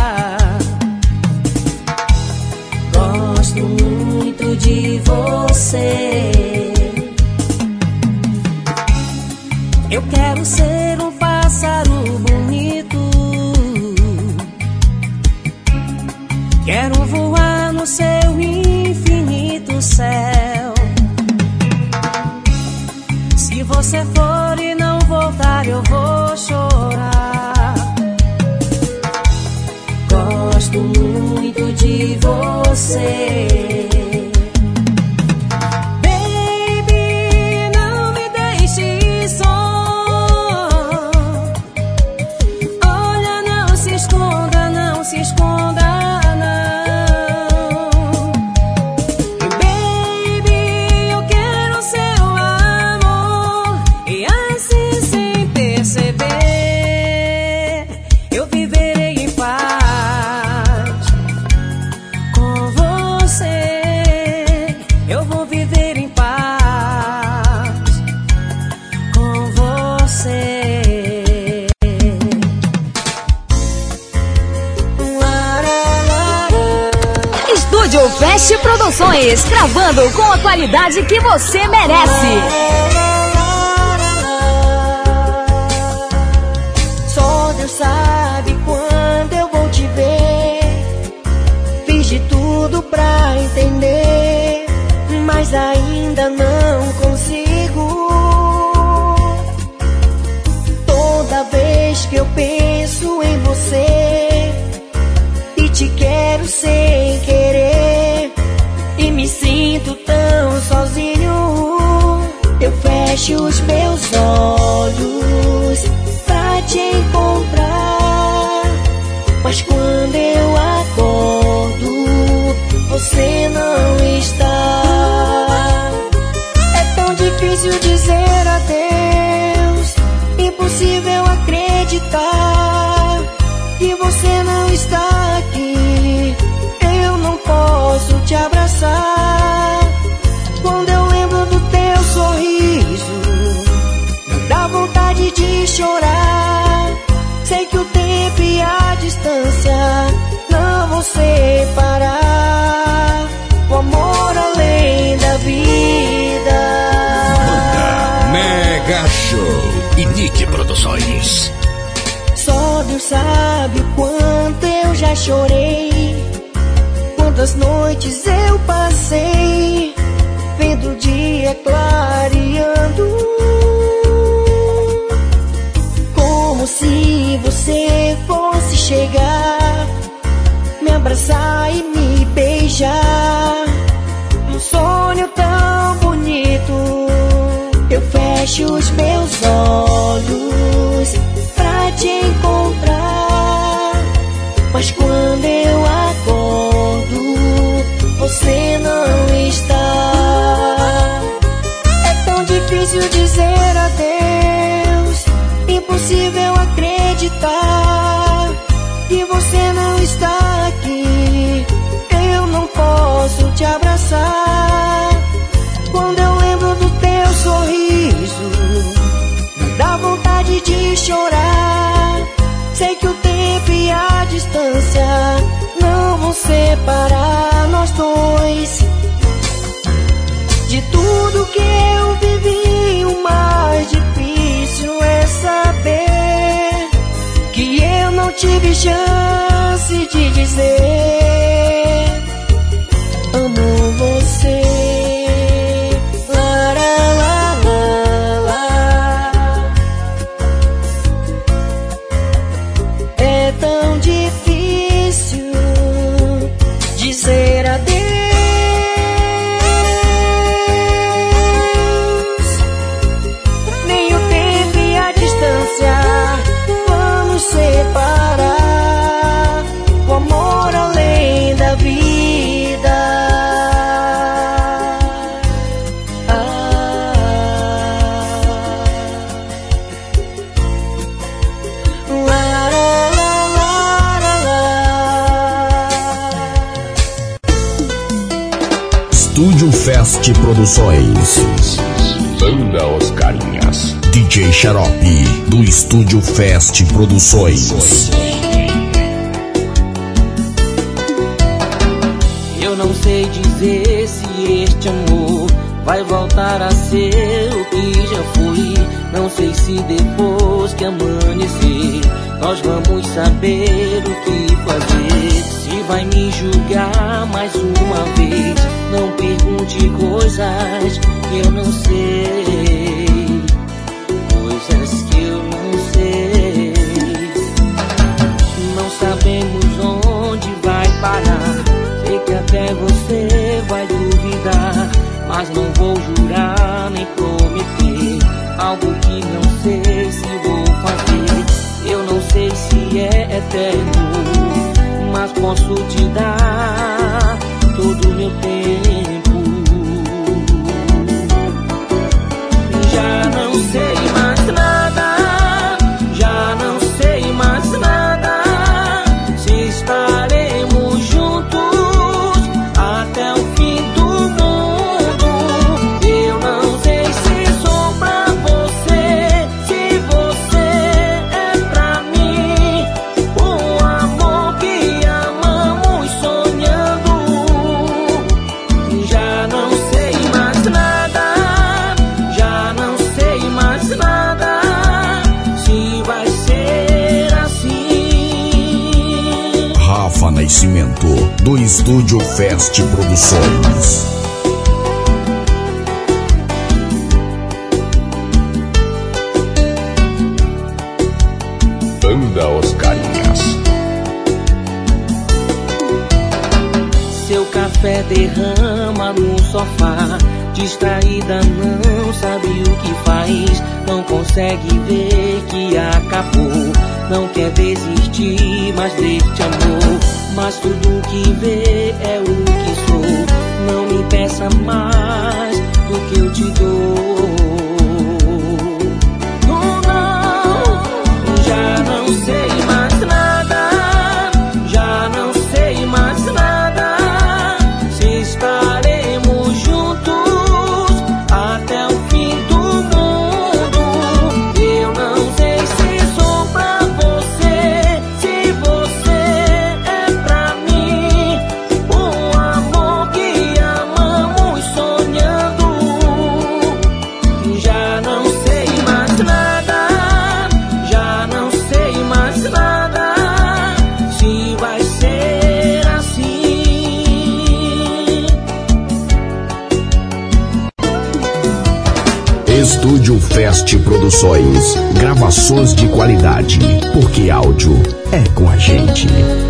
Gosto muito de você. Eu quero ser um pássaro bonito. Quero voar no seu infinito céu. Se você for e não voltar, eu vou chorar. Gosto muito de você. Baby, não me deixe só. Olha, não se esconda, não se esconda. Fest Produções, gravando com a qualidade que você merece. Só Deus sabe quando eu vou te ver. Fiz de tudo pra entender, mas ainda não consigo. Toda vez que eu penso em você e te quero sem querer, e me sinto tão sozinho, eu fecho os meus olhos pra te encontrar. Mas quando eu acordo, você não está. É tão difícil dizer adeus, impossível acreditar que você não está aqui. Eu não posso te abraçar. Quando eu lembro do teu sorriso, dá vontade de chorar. Sei que tempo e a distância não vão separar o amor além da vida. Banda Mega Show e Nick Produções. Só Deus sabe o quanto eu já chorei, quantas noites eu passei vendo o dia clareando, como se você fosse chegar, me abraçar e me beijar. Um sonho tão bonito, eu fecho os meus olhos pra te encontrar, mas quando eu acordo, você não está. É tão difícil dizer adeus, impossível acreditar que você não está aqui. Eu não posso te abraçar. Quando eu lembro do teu sorriso, dá vontade de chorar. Sei que o tempo e a distância não vão separar nós dois. De tudo que eu vivi, o mais difícil é saber que eu não tive chance de dizer amo você. La, la, la, la, la. É tão difícil dizer adeus. Nem o tempo e a distância vão nos separar o amor além da vida. La, la, la, la, la. Estúdio Fest Produções. Banda Oscarinhas. DJ Xarope, do Estúdio Fest Produções. Eu não sei dizer se este amor vai voltar a ser o que já foi. Não sei se depois que amanhecer nós vamos saber o que fazer. Se vai me julgar mais uma vez, não pergunte coisas que eu não sei, coisas que eu não sei. Não sabemos onde vai parar, sei que até você vai duvidar, mas não vou jurar nem prometer algo que não sei se vou fazer. Eu não sei se é eterno, mas posso te dar todo o meu tempo. Já não sei mais nada, já não sei mais nada, se estaremos juntos até o fim do mundo. Eu não sei se sou pra você, se você é pra mim, o amor que amamos sonhando. Já não sei mais nada, já não sei mais nada, se vai ser assim. Rafa Nascimento, do Estúdio Fest Produções. Banda Oscarinhas. Seu café derrama no sofá, distraída não sabe o que faz, não consegue ver que acabou, não quer desistir mais deste amor, mas tudo que vê é o que sou. Não me peça mais do que eu te dou. Já não sei mais nada, já não sei mais nada, se estaremos juntos até o fim do mundo. Eu não sei se sou pra você, se Estúdio Fest Produções. Gravações de qualidade, porque áudio é com a gente.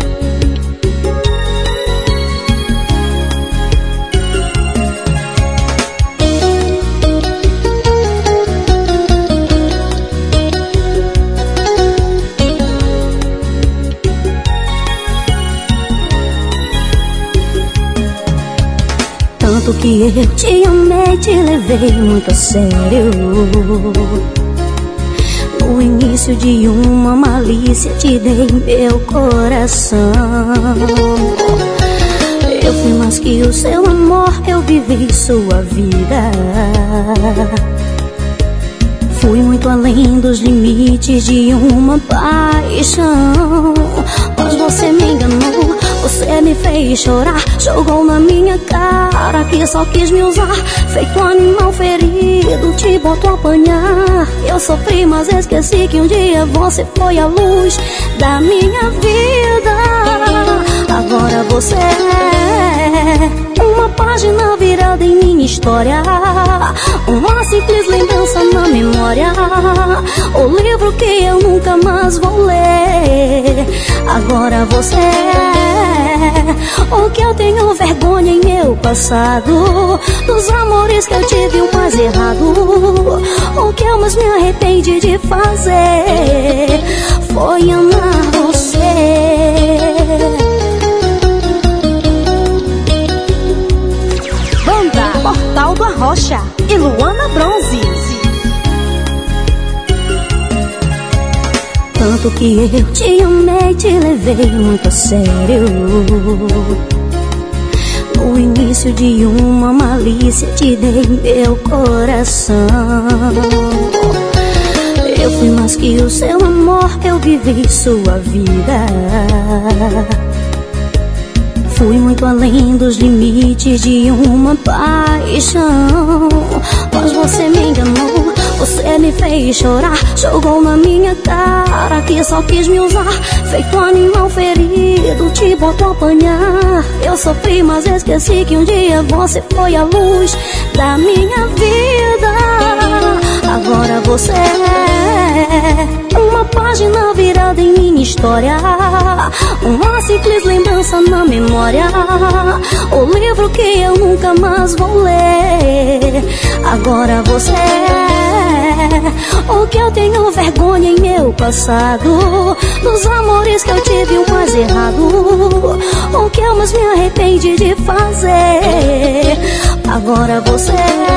Tanto que eu te amei, te levei muito a sério. No início de uma malícia te dei meu coração. Eu fui mais que o seu amor, eu vivi sua vida. Fui muito além dos limites de uma paixão. Mas você me enganou, você me fez chorar. Jogou na minha cara que só quis me usar. Feito um animal ferido, te botou a apanhar. Eu sofri, mas esqueci que um dia você foi a luz da minha vida. Agora você é uma página virada em minha história, uma simples lembrança na memória, o livro que eu nunca mais vou ler. Agora você é o que eu tenho vergonha em meu passado, dos amores que eu tive o mais errado. O que eu mais me arrependi de fazer foi amar você. Portal do Arrocha e Luana Bronze. Tanto que eu te amei, te levei muito a sério. No início de uma malícia te dei meu coração. Eu fui mais que o seu amor, eu vivi sua vida. Fui muito além dos limites de uma paixão. Mas você me enganou, você me fez chorar. Jogou na minha cara que só quis me usar. Feito um animal ferido, te botou a apanhar. Eu sofri, mas esqueci que um dia você foi a luz da minha vida. Agora você é uma página virada em minha história, uma simples lembrança na memória, o livro que eu nunca mais vou ler. Agora você é o que eu tenho vergonha em meu passado, dos amores que eu tive o mais errado. O que eu mais me arrependi de fazer. Agora você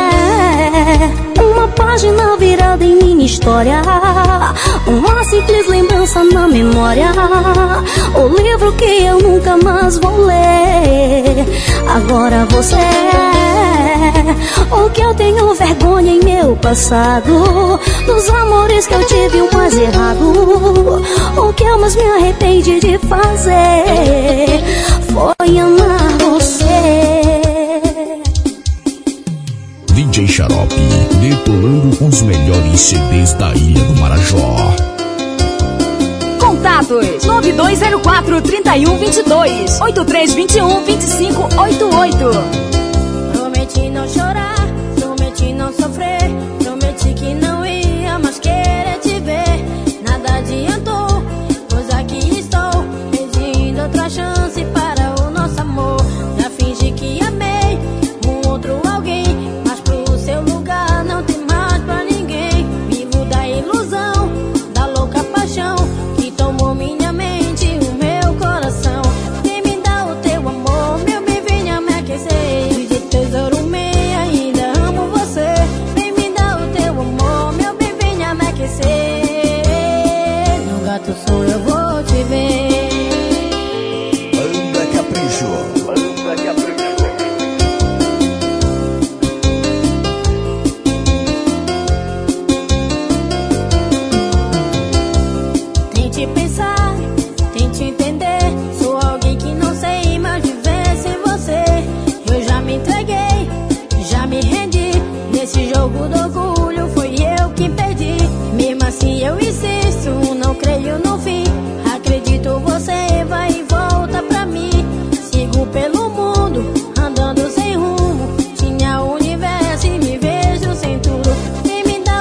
é uma página virada em minha história, uma simples lembrança na memória, o livro que eu nunca mais vou ler. Agora você é o que eu tenho vergonha em meu passado, dos amores que eu tive o mais errado. O que eu mais me arrependi de fazer foi amar você. DJ Xarope, detonando os melhores CDs da Ilha do Marajó. Contatos 9204-3122 8321-2588. Prometi não chorar, prometi não sofrer, prometi que não ia mais querer te ver. Nada adiantou, pois aqui estou pedindo outra chance para o nosso amor. Já fingi que amei um outro alguém, mas pro seu lugar não tem mais pra ninguém. Vivo da ilusão, da louca paixão que tomou minha mente e o meu coração. Quem me dá o teu amor, meu bem, venha me aquecer. De tesouro meu, ainda amo você. Vem me dar o teu amor, meu bem, venha me aquecer. No gato som eu vou te ver. Banda Capricho. Banda Capricho. Tente pensar, tente entender. Sou alguém que não sei mais viver sem você. Eu já me entreguei, já me rendi. Nesse jogo do orgulho foi eu que perdi. Mesmo assim eu insisto, não creio no fim. Acredito você vai e volta pra mim. Sigo pelo mundo, andando sem rumo. Tinha o universo e me vejo sem tudo. Quem me dá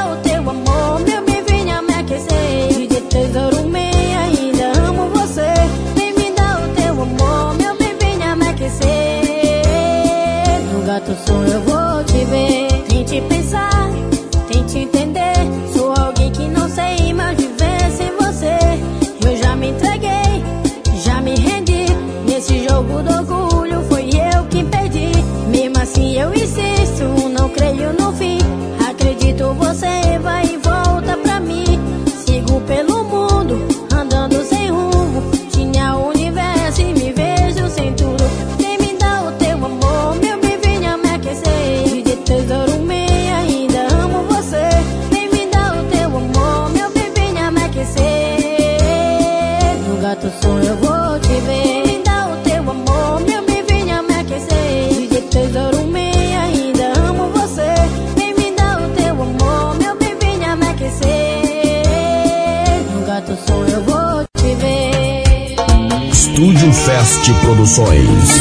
jogo do orgulho foi eu que perdi. Mesmo assim eu insisto, não creio no fim. Acredito você vai e volta pra mim. Sigo pelo mundo, andando sem rumo. Tinha o universo e me vejo sem tudo. Quem me dá o teu amor, meu bem, venha me aquecer. DJ Tesouro Man, ainda amo você. Quem me dá o teu amor, meu bem, venha me aquecer. No gato sonho eu vou te ver. Me dá o teu amor, meu bem, venha me aquecer. DJ Tesouro Man, ainda amo você. Quem me dá o teu amor, meu bem, venha me aquecer. No gato sonho eu vou te ver. Estúdio Fest Produções.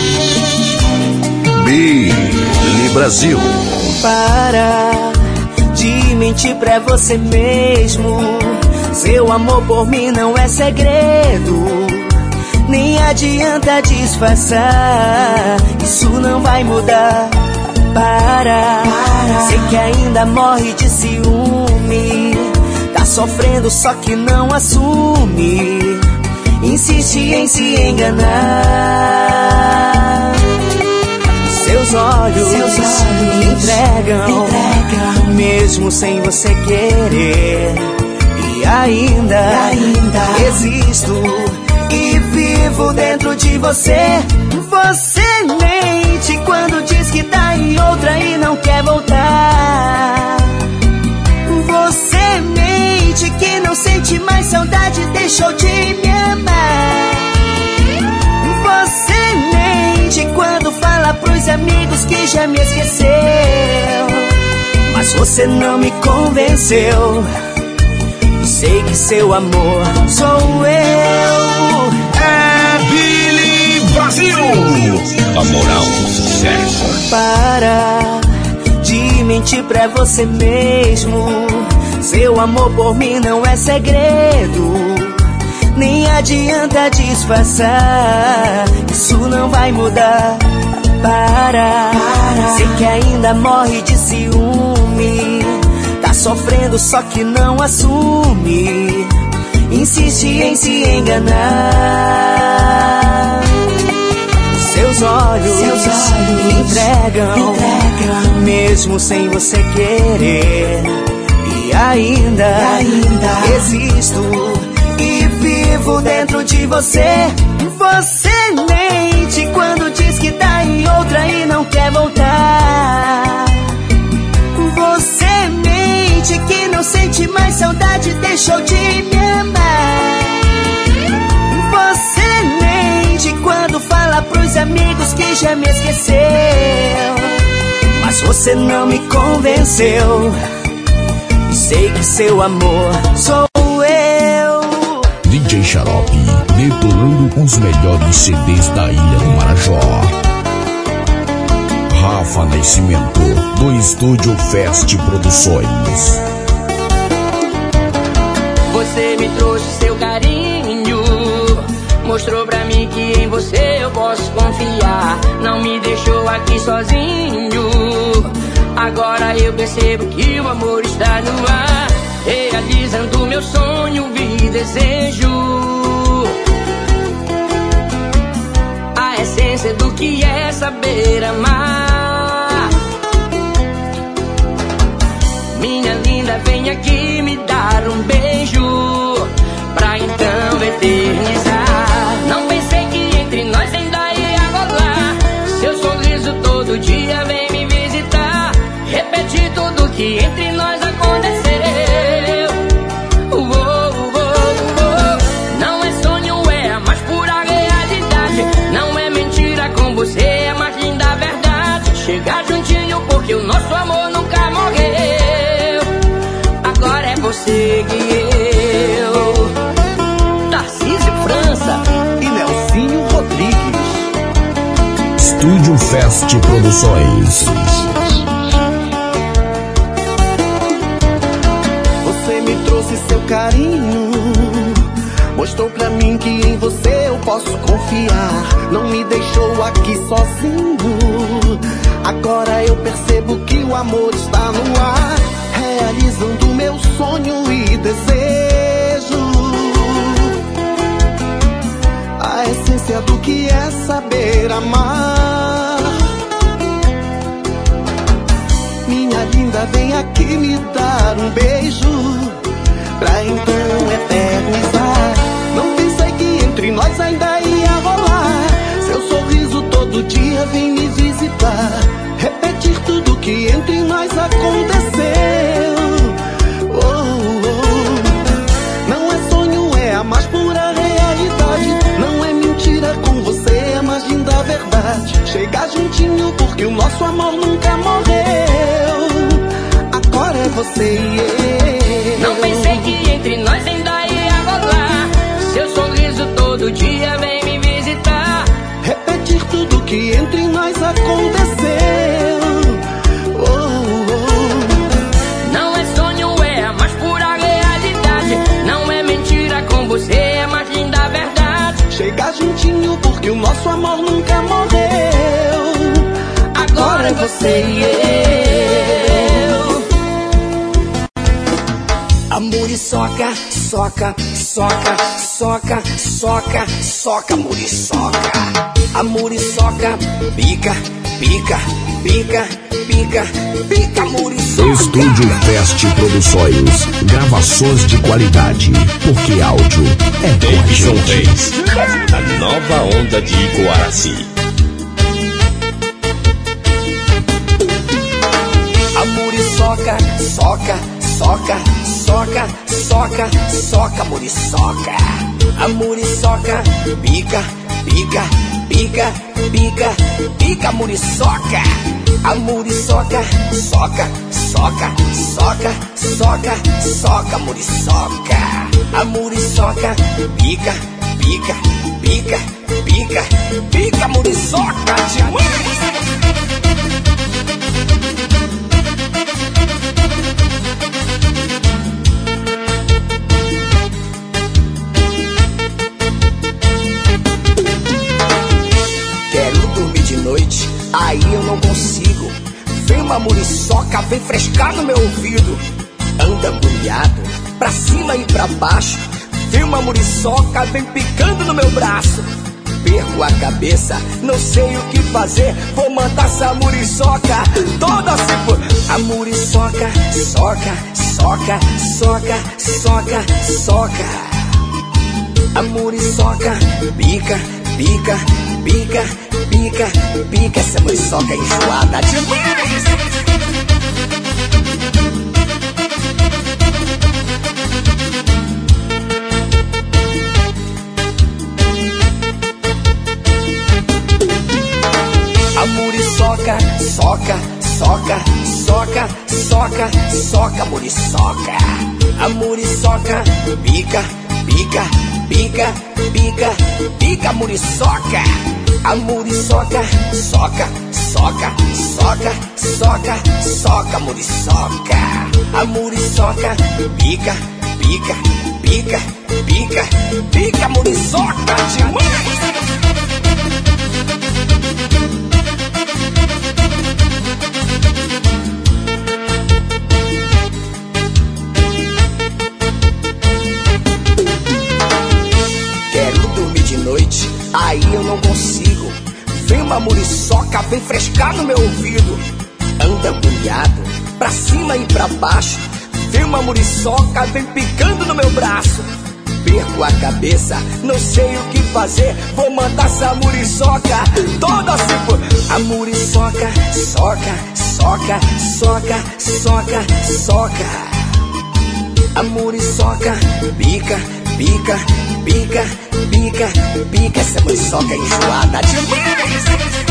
Billy Brasil. Para de mentir pra você mesmo. Seu amor por mim não é segredo. Nem adianta disfarçar, isso não vai mudar. Para. Sei que ainda morre de ciúme. Tá sofrendo só que não assume. Insiste em se enganar. Seus olhos me entregam, mesmo sem você querer. E ainda existo e vivo dentro de você. Você mente quando diz que tá em outra e não quer voltar. Você mente que não sente mais saudade, deixou de me amar. Você mente quando fala pros amigos que já me esqueceu. Mas você não me convenceu. Sei que seu amor sou eu. É Billy Brasil. A moral do sucesso. Para de mentir pra você mesmo. Seu amor por mim não é segredo. Nem adianta disfarçar, isso não vai mudar. Para. Sei que ainda morre de ciúme. Tá sofrendo só que não assume. Insiste em se enganar. Seus olhos me entregam, mesmo sem você querer. E ainda existo e vivo dentro de você. Você mente quando diz que tá em outra e não quer voltar. Você mente que não sente mais saudade, deixou de me amar. Você mente quando fala pros amigos que já me esqueceu. Mas você não me convenceu. Sei que seu amor sou eu. DJ Xarope, detonando os melhores CDs da Ilha do Marajó. Rafa Nascimento, do Estúdio Fest Produções. Você me trouxe seu carinho, mostrou pra mim que em você eu posso confiar. Não me deixou aqui sozinho. Agora eu percebo que o amor está no ar, realizando meu sonho e desejo. A essência do que é saber amar. Minha linda, vem aqui me dar um beijo, pra então eternizar. Não pensei que entre nós ainda ia rolar. Seu sorriso todo dia vem me visitar, repetir tudo que entre nós aconteceu. Não é sonho, é a mais pura realidade. Não é mentira, com você é a mais linda verdade. Chegar juntinho porque o nosso amor nunca morreu. Agora é você que eu. Tarcísio França e Nelsinho Rodrigues. Estúdio Fest Produções. Você me trouxe seu carinho, mostrou pra mim que em você eu posso confiar. Não me deixou aqui sozinho. Agora eu percebo que o amor está no ar, realizando meu sonho e desejo. a essência do que é saber amar. Minha linda, vem aqui me dar um beijo, pra então eternizar. Não pensei que entre nós ainda ia rolar. Seu sorriso todo dia vem me visitar, repetir tudo que entre nós aconteceu. Oh, oh. Não é sonho, é a mais pura realidade. Não é mentira, com você é a mais linda verdade. Chega juntinho porque o nosso amor nunca morreu. Agora é você e eu. Não pensei que entre nós ainda ia rolar. Seu sorriso todo dia vem me visitar, repetir tudo que entre nós aconteceu. Oh, oh. Não é sonho, é a mais pura realidade. Não é mentira, com você é a mais linda verdade. Chega juntinho porque o nosso amor nunca morreu. Agora é você e eu. Muriçoca, soca, soca, soca, soca, soca, muriçoca. A muriçoca pica, pica, pica, pica, pica, muriçoca. Estúdio Fest Produções, gravações de qualidade, porque áudio é Davidson Reis, a nova onda de Iguaraci. A muriçoca, soca, soca, soca, soca, soca, muriçoca. A muriçoca pica, pica, pica, pica, pica, muriçoca. A muriçoca soca, soca, soca, soca, soca, muriçoca. A muriçoca pica, pica, pica, pica, pica, muriçoca demais. Aí eu não consigo. Vem uma muriçoca, vem frescar no meu ouvido. Anda agoniado, pra cima e pra baixo. Vem uma muriçoca, vem picando no meu braço. Perco a cabeça, não sei o que fazer. Vou mandar essa muriçoca toda se for. A muriçoca soca, soca, soca, soca, soca. A muriçoca pica, pica, pica, pica, pica. Essa muriçoca é enjoada demais. A muriçoca soca, soca, soca, soca, soca, muriçoca. A muriçoca pica, pica, pica, pica, pica, muriçoca. A muriçoca soca, soca, soca, soca, soca, muriçoca. A muriçoca pica, pica, pica, pica, pica, muriçoca demais. Aí eu não consigo. Vem uma muriçoca, vem frescar no meu ouvido. Anda agoniado, pra cima e pra baixo. Vem uma muriçoca, vem picando no meu braço. Perco a cabeça, não sei o que fazer. Vou mandar essa muriçoca toda se for. A muriçoca soca, soca, soca, soca, soca. A muriçoca pica, pica, pica, pica, pica. Essa muriçoca é enjoada demais.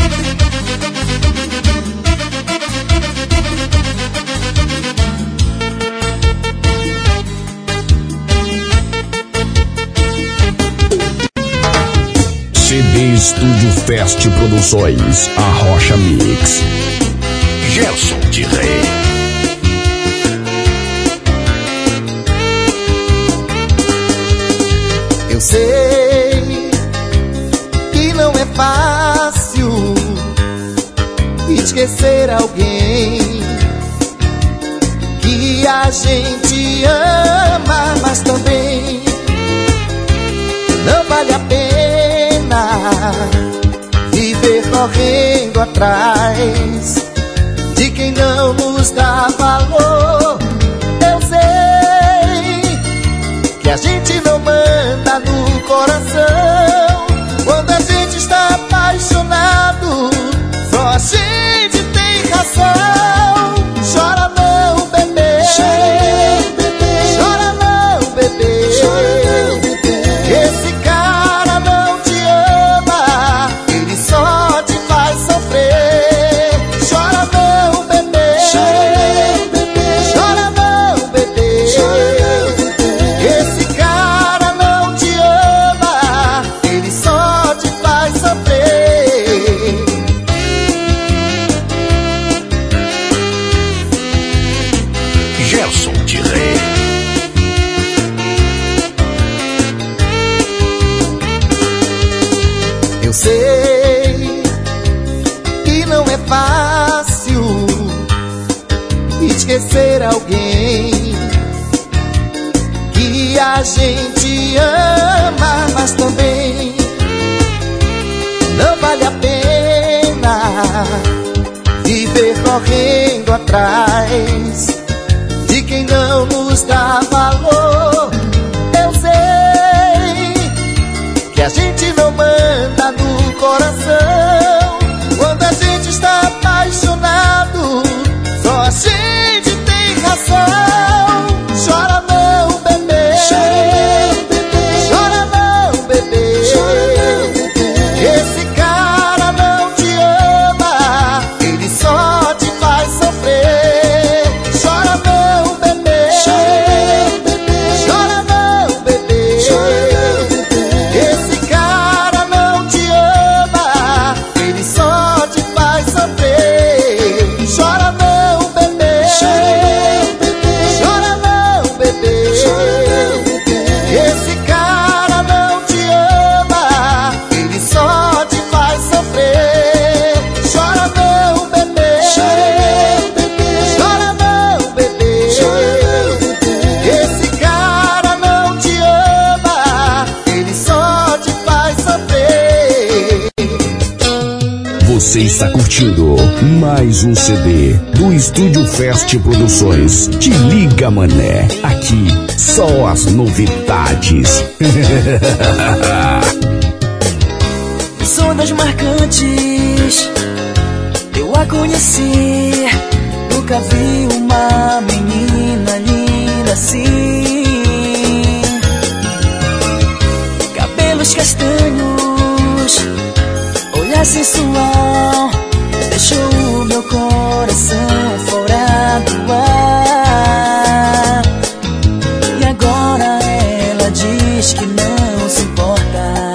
CD Estúdio Fest Produções, a Rocha Mix. Gerson de Rei. Eu sei que não é fácil esquecer alguém que a gente ama, mas também não vale a pena correndo atrás de quem não nos dá valor. Eu sei que a gente não manda no coração. Quando a gente está apaixonado, só a gente tem razão. Chora não, bebê, chora não, bebê. Esse cara não te ama, ele só te faz sofrer. Chora não, bebê, chora não, bebê. Esse cara não te ama, ele só te faz sofrer. Gerson Tirei. Eu sei que não é fácil esquecer alguém que a gente ama, mas também não vale a pena viver correndo atrás de quem não nos dá valor. Eu sei que a gente não manda no coração. Quando a gente está apaixonado, só a gente tem razão. Chora não, bebê, chora não, bebê. Esse cara não te ama, ele só te faz sofrer. Chora não, bebê, chora não, bebê. Esse cara não te ama, ele só te faz sofrer. Chora não, bebê, chora não, bebê. Esse cara não te ama, ele só te faz sofrer. Chora não, bebê, chora não, bebê. Esse cara não te ama, ele só te faz sofrer. Você está curtindo mais um CD do Estúdio Fest Produções. Te liga, mané. Aqui só as novidades. Sou das marcantes, eu a conheci. Nunca vi uma menina linda assim. Cabelos castanhos, olhar sensual, deixou o meu coração fora do ar. E agora ela diz que não se importa.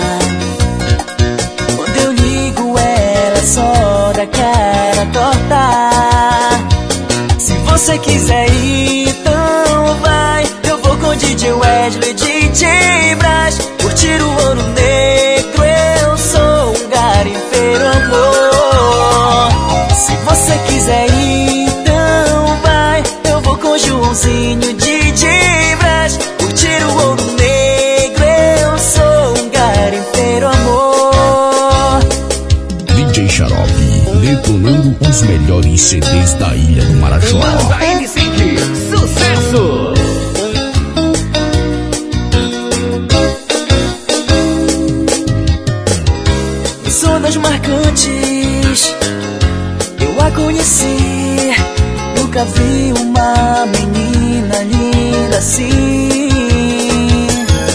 Quando eu ligo ela só dá cara torta. Se você quiser ir, então vai. Eu vou com DJ Wesley, DJ Brás, curtir o Ouro Negro. Eu sou um garimpeiro, amor. Se você quiser ir, então vai. Eu vou com Joãozinho, DJ Brás, curtir o Ouro Negro. Eu sou um garimpeiro, amor. DJ Xarope, detonando os melhores CDs da Ilha do Marajó. Banda N5, sucesso! Sou das marcantes, eu a conheci. Nunca vi uma menina linda assim.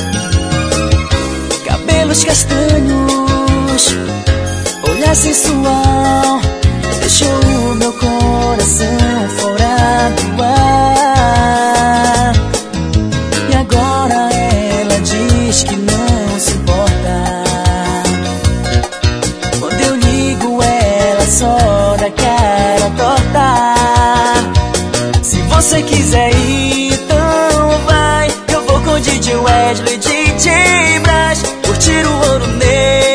Cabelos castanhos, olhar sensual, deixou o meu coração fora do ar. E agora ela diz que não se importa. Quando eu ligo ela só dá cara torta. Se você quiser ir, então vai. Eu vou com DJ Wesley, DJ Brás, curtir o Ouro Negro.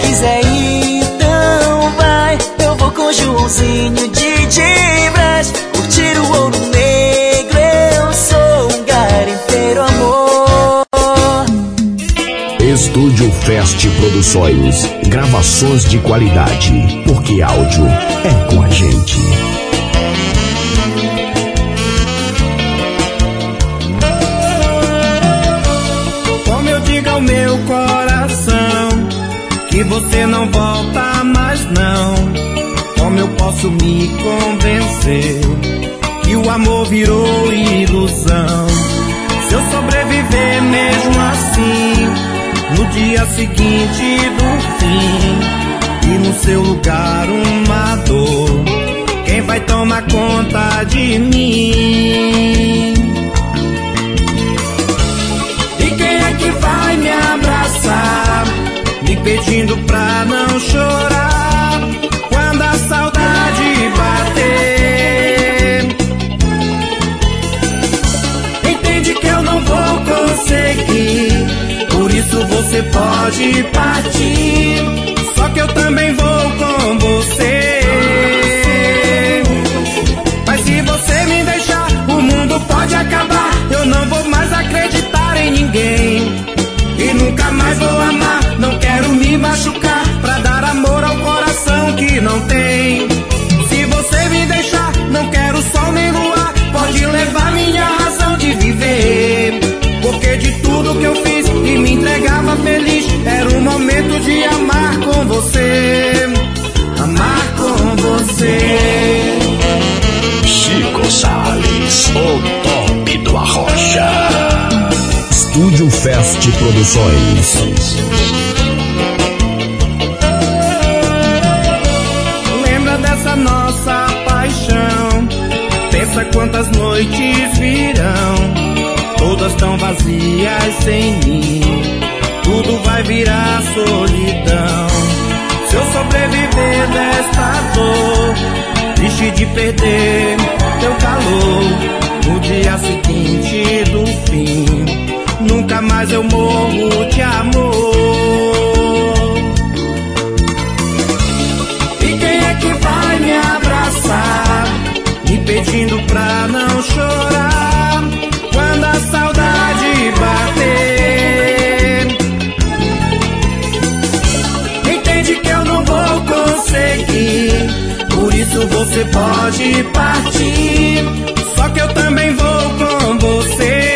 quiser ir, então vai. Eu vou com Joãozinho, DJ Brás, curtir o Ouro Negro. Eu sou um garimpeiro, amor. Estúdio Fest Produções, gravações de qualidade, porque áudio é com a gente. Como eu digo ao meu coração que você não volta mais não, como eu posso me convencer que o amor virou ilusão? Se eu sobreviver mesmo assim no dia seguinte do fim, e no seu lugar uma dor, quem vai tomar conta de mim? E quem é que vai me abraçar, me pedindo pra não chorar quando a saudade bater? Entende que eu não vou conseguir, por isso você pode partir, só que eu também vou com você. Mas se você me deixar, o mundo pode acabar. Eu não vou mais acreditar em ninguém e nunca mais vou amar. Não quero me machucar pra dar amor ao coração que não tem. Se você me deixar, não quero sol nem luar, pode levar minha razão de viver, porque de tudo que eu fiz e me entregava feliz, era o momento de amar com você. Amar com você. Chico Salles, o top do Arrocha. Estúdio Fest Produções. Lembra dessa nossa paixão? Pensa quantas noites virão, todas tão vazias sem mim. Tudo vai virar solidão se eu sobreviver desta dor, triste de perder teu calor no dia seguinte do fim. Nunca mais eu morro de amor. E quem é que vai me abraçar, me pedindo pra não chorar quando a saudade bater? Entende que eu não vou conseguir, por isso você pode partir, só que eu também vou com você.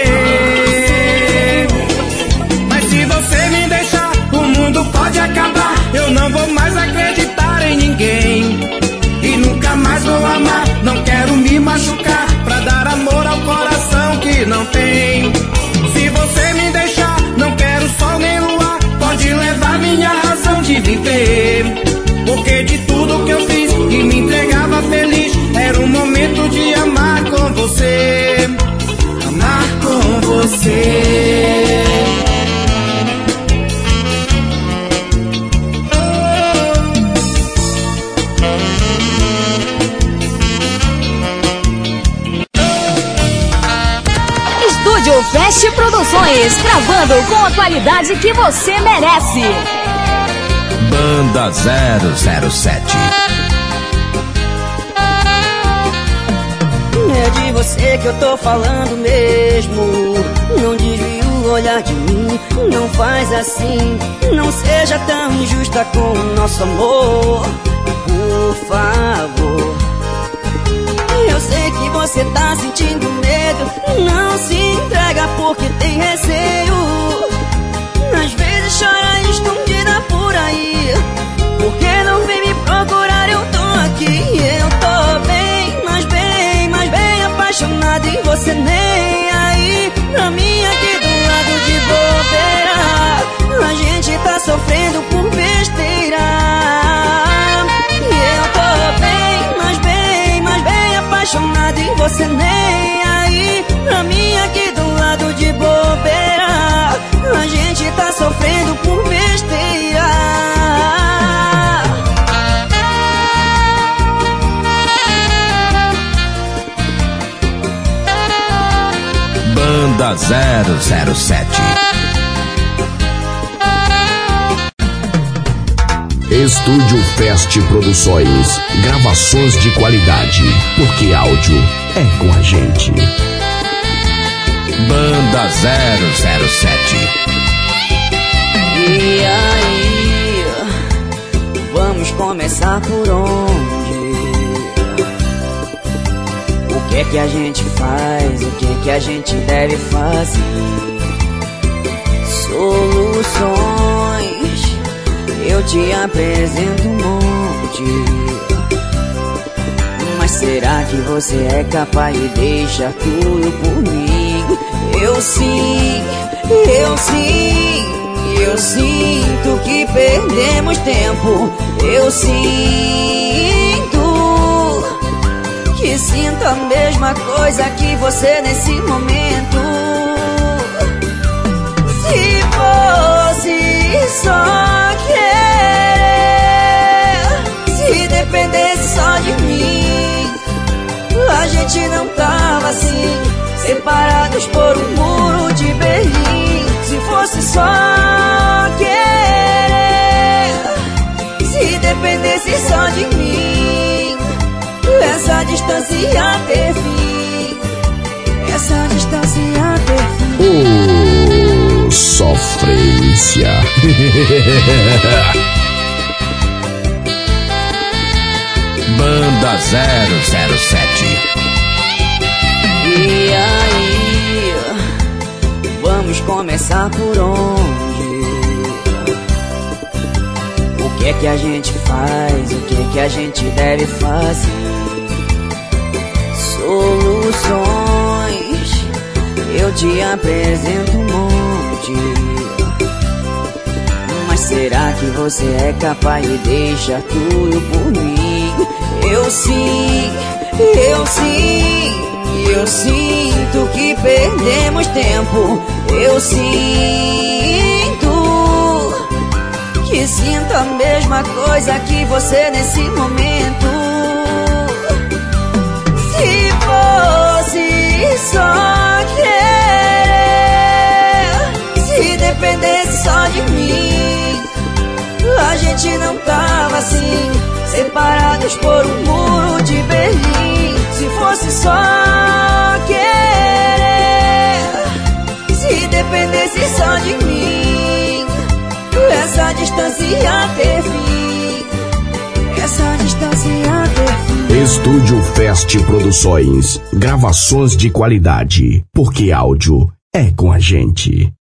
Mas se você me deixar, o mundo pode acabar. Eu não vou mais acreditar em ninguém e nunca mais vou amar. Não quero me machucar pra dar amor ao coração que não tem. Se você me deixar, não quero sol nem luar, pode levar minha razão de viver, porque de tudo que eu fiz e me entregava feliz, era o momento de amar com você. Amar com você. Estúdio Fest Produções, gravando com a qualidade que você merece. Banda 007. É de você que eu tô falando mesmo. Não desvia o olhar de mim, não faz assim. Não seja tão injusta com o nosso amor, por favor. Eu sei que você tá sentindo medo, não se entrega porque tem receio. Às vezes chora escondida por aí, porque não vem me procurar. Eu tô aqui, eu tô bem apaixonado em você, nem aí pra mim aqui do lado de bobeira. A gente tá sofrendo por besteira. E eu tô bem apaixonado em você, nem aí pra mim aqui do lado de bobeira. A gente tá sofrendo por besteira. Banda 007. Estúdio Fest Produções, gravações de qualidade, porque áudio é com a gente. Banda 007. E aí, vamos começar por onde? O que é que a gente faz? O que é que a gente deve fazer? Soluções, eu te apresento um monte. Mas será que você é capaz de deixar tudo por mim? Eu sinto que perdemos tempo. Eu sinto a mesma coisa que você nesse momento. Se fosse só querer, se dependesse só de mim, a gente não tava assim, separados por um muro de Berlim. Se fosse só querer, se dependesse só de mim, essa distância ia ter fim. Essa distância ia ter fim. Sofrência. Banda 007. E aí, vamos começar por onde? O que é que a gente faz? O que é que a gente deve fazer? Soluções, eu te apresento um monte. Mas será que você é capaz de deixar tudo por mim? Eu sinto que perdemos tempo. Eu sinto a mesma coisa que você nesse momento. Se fosse só querer, se dependesse só de mim, a gente não tava assim, separados por um muro de Berlim. Se fosse só querer, se dependesse só de mim, essa distância ia ter fim. Essa distância ia ter fim. Estúdio Fest Produções, gravações de qualidade, porque áudio é com a gente.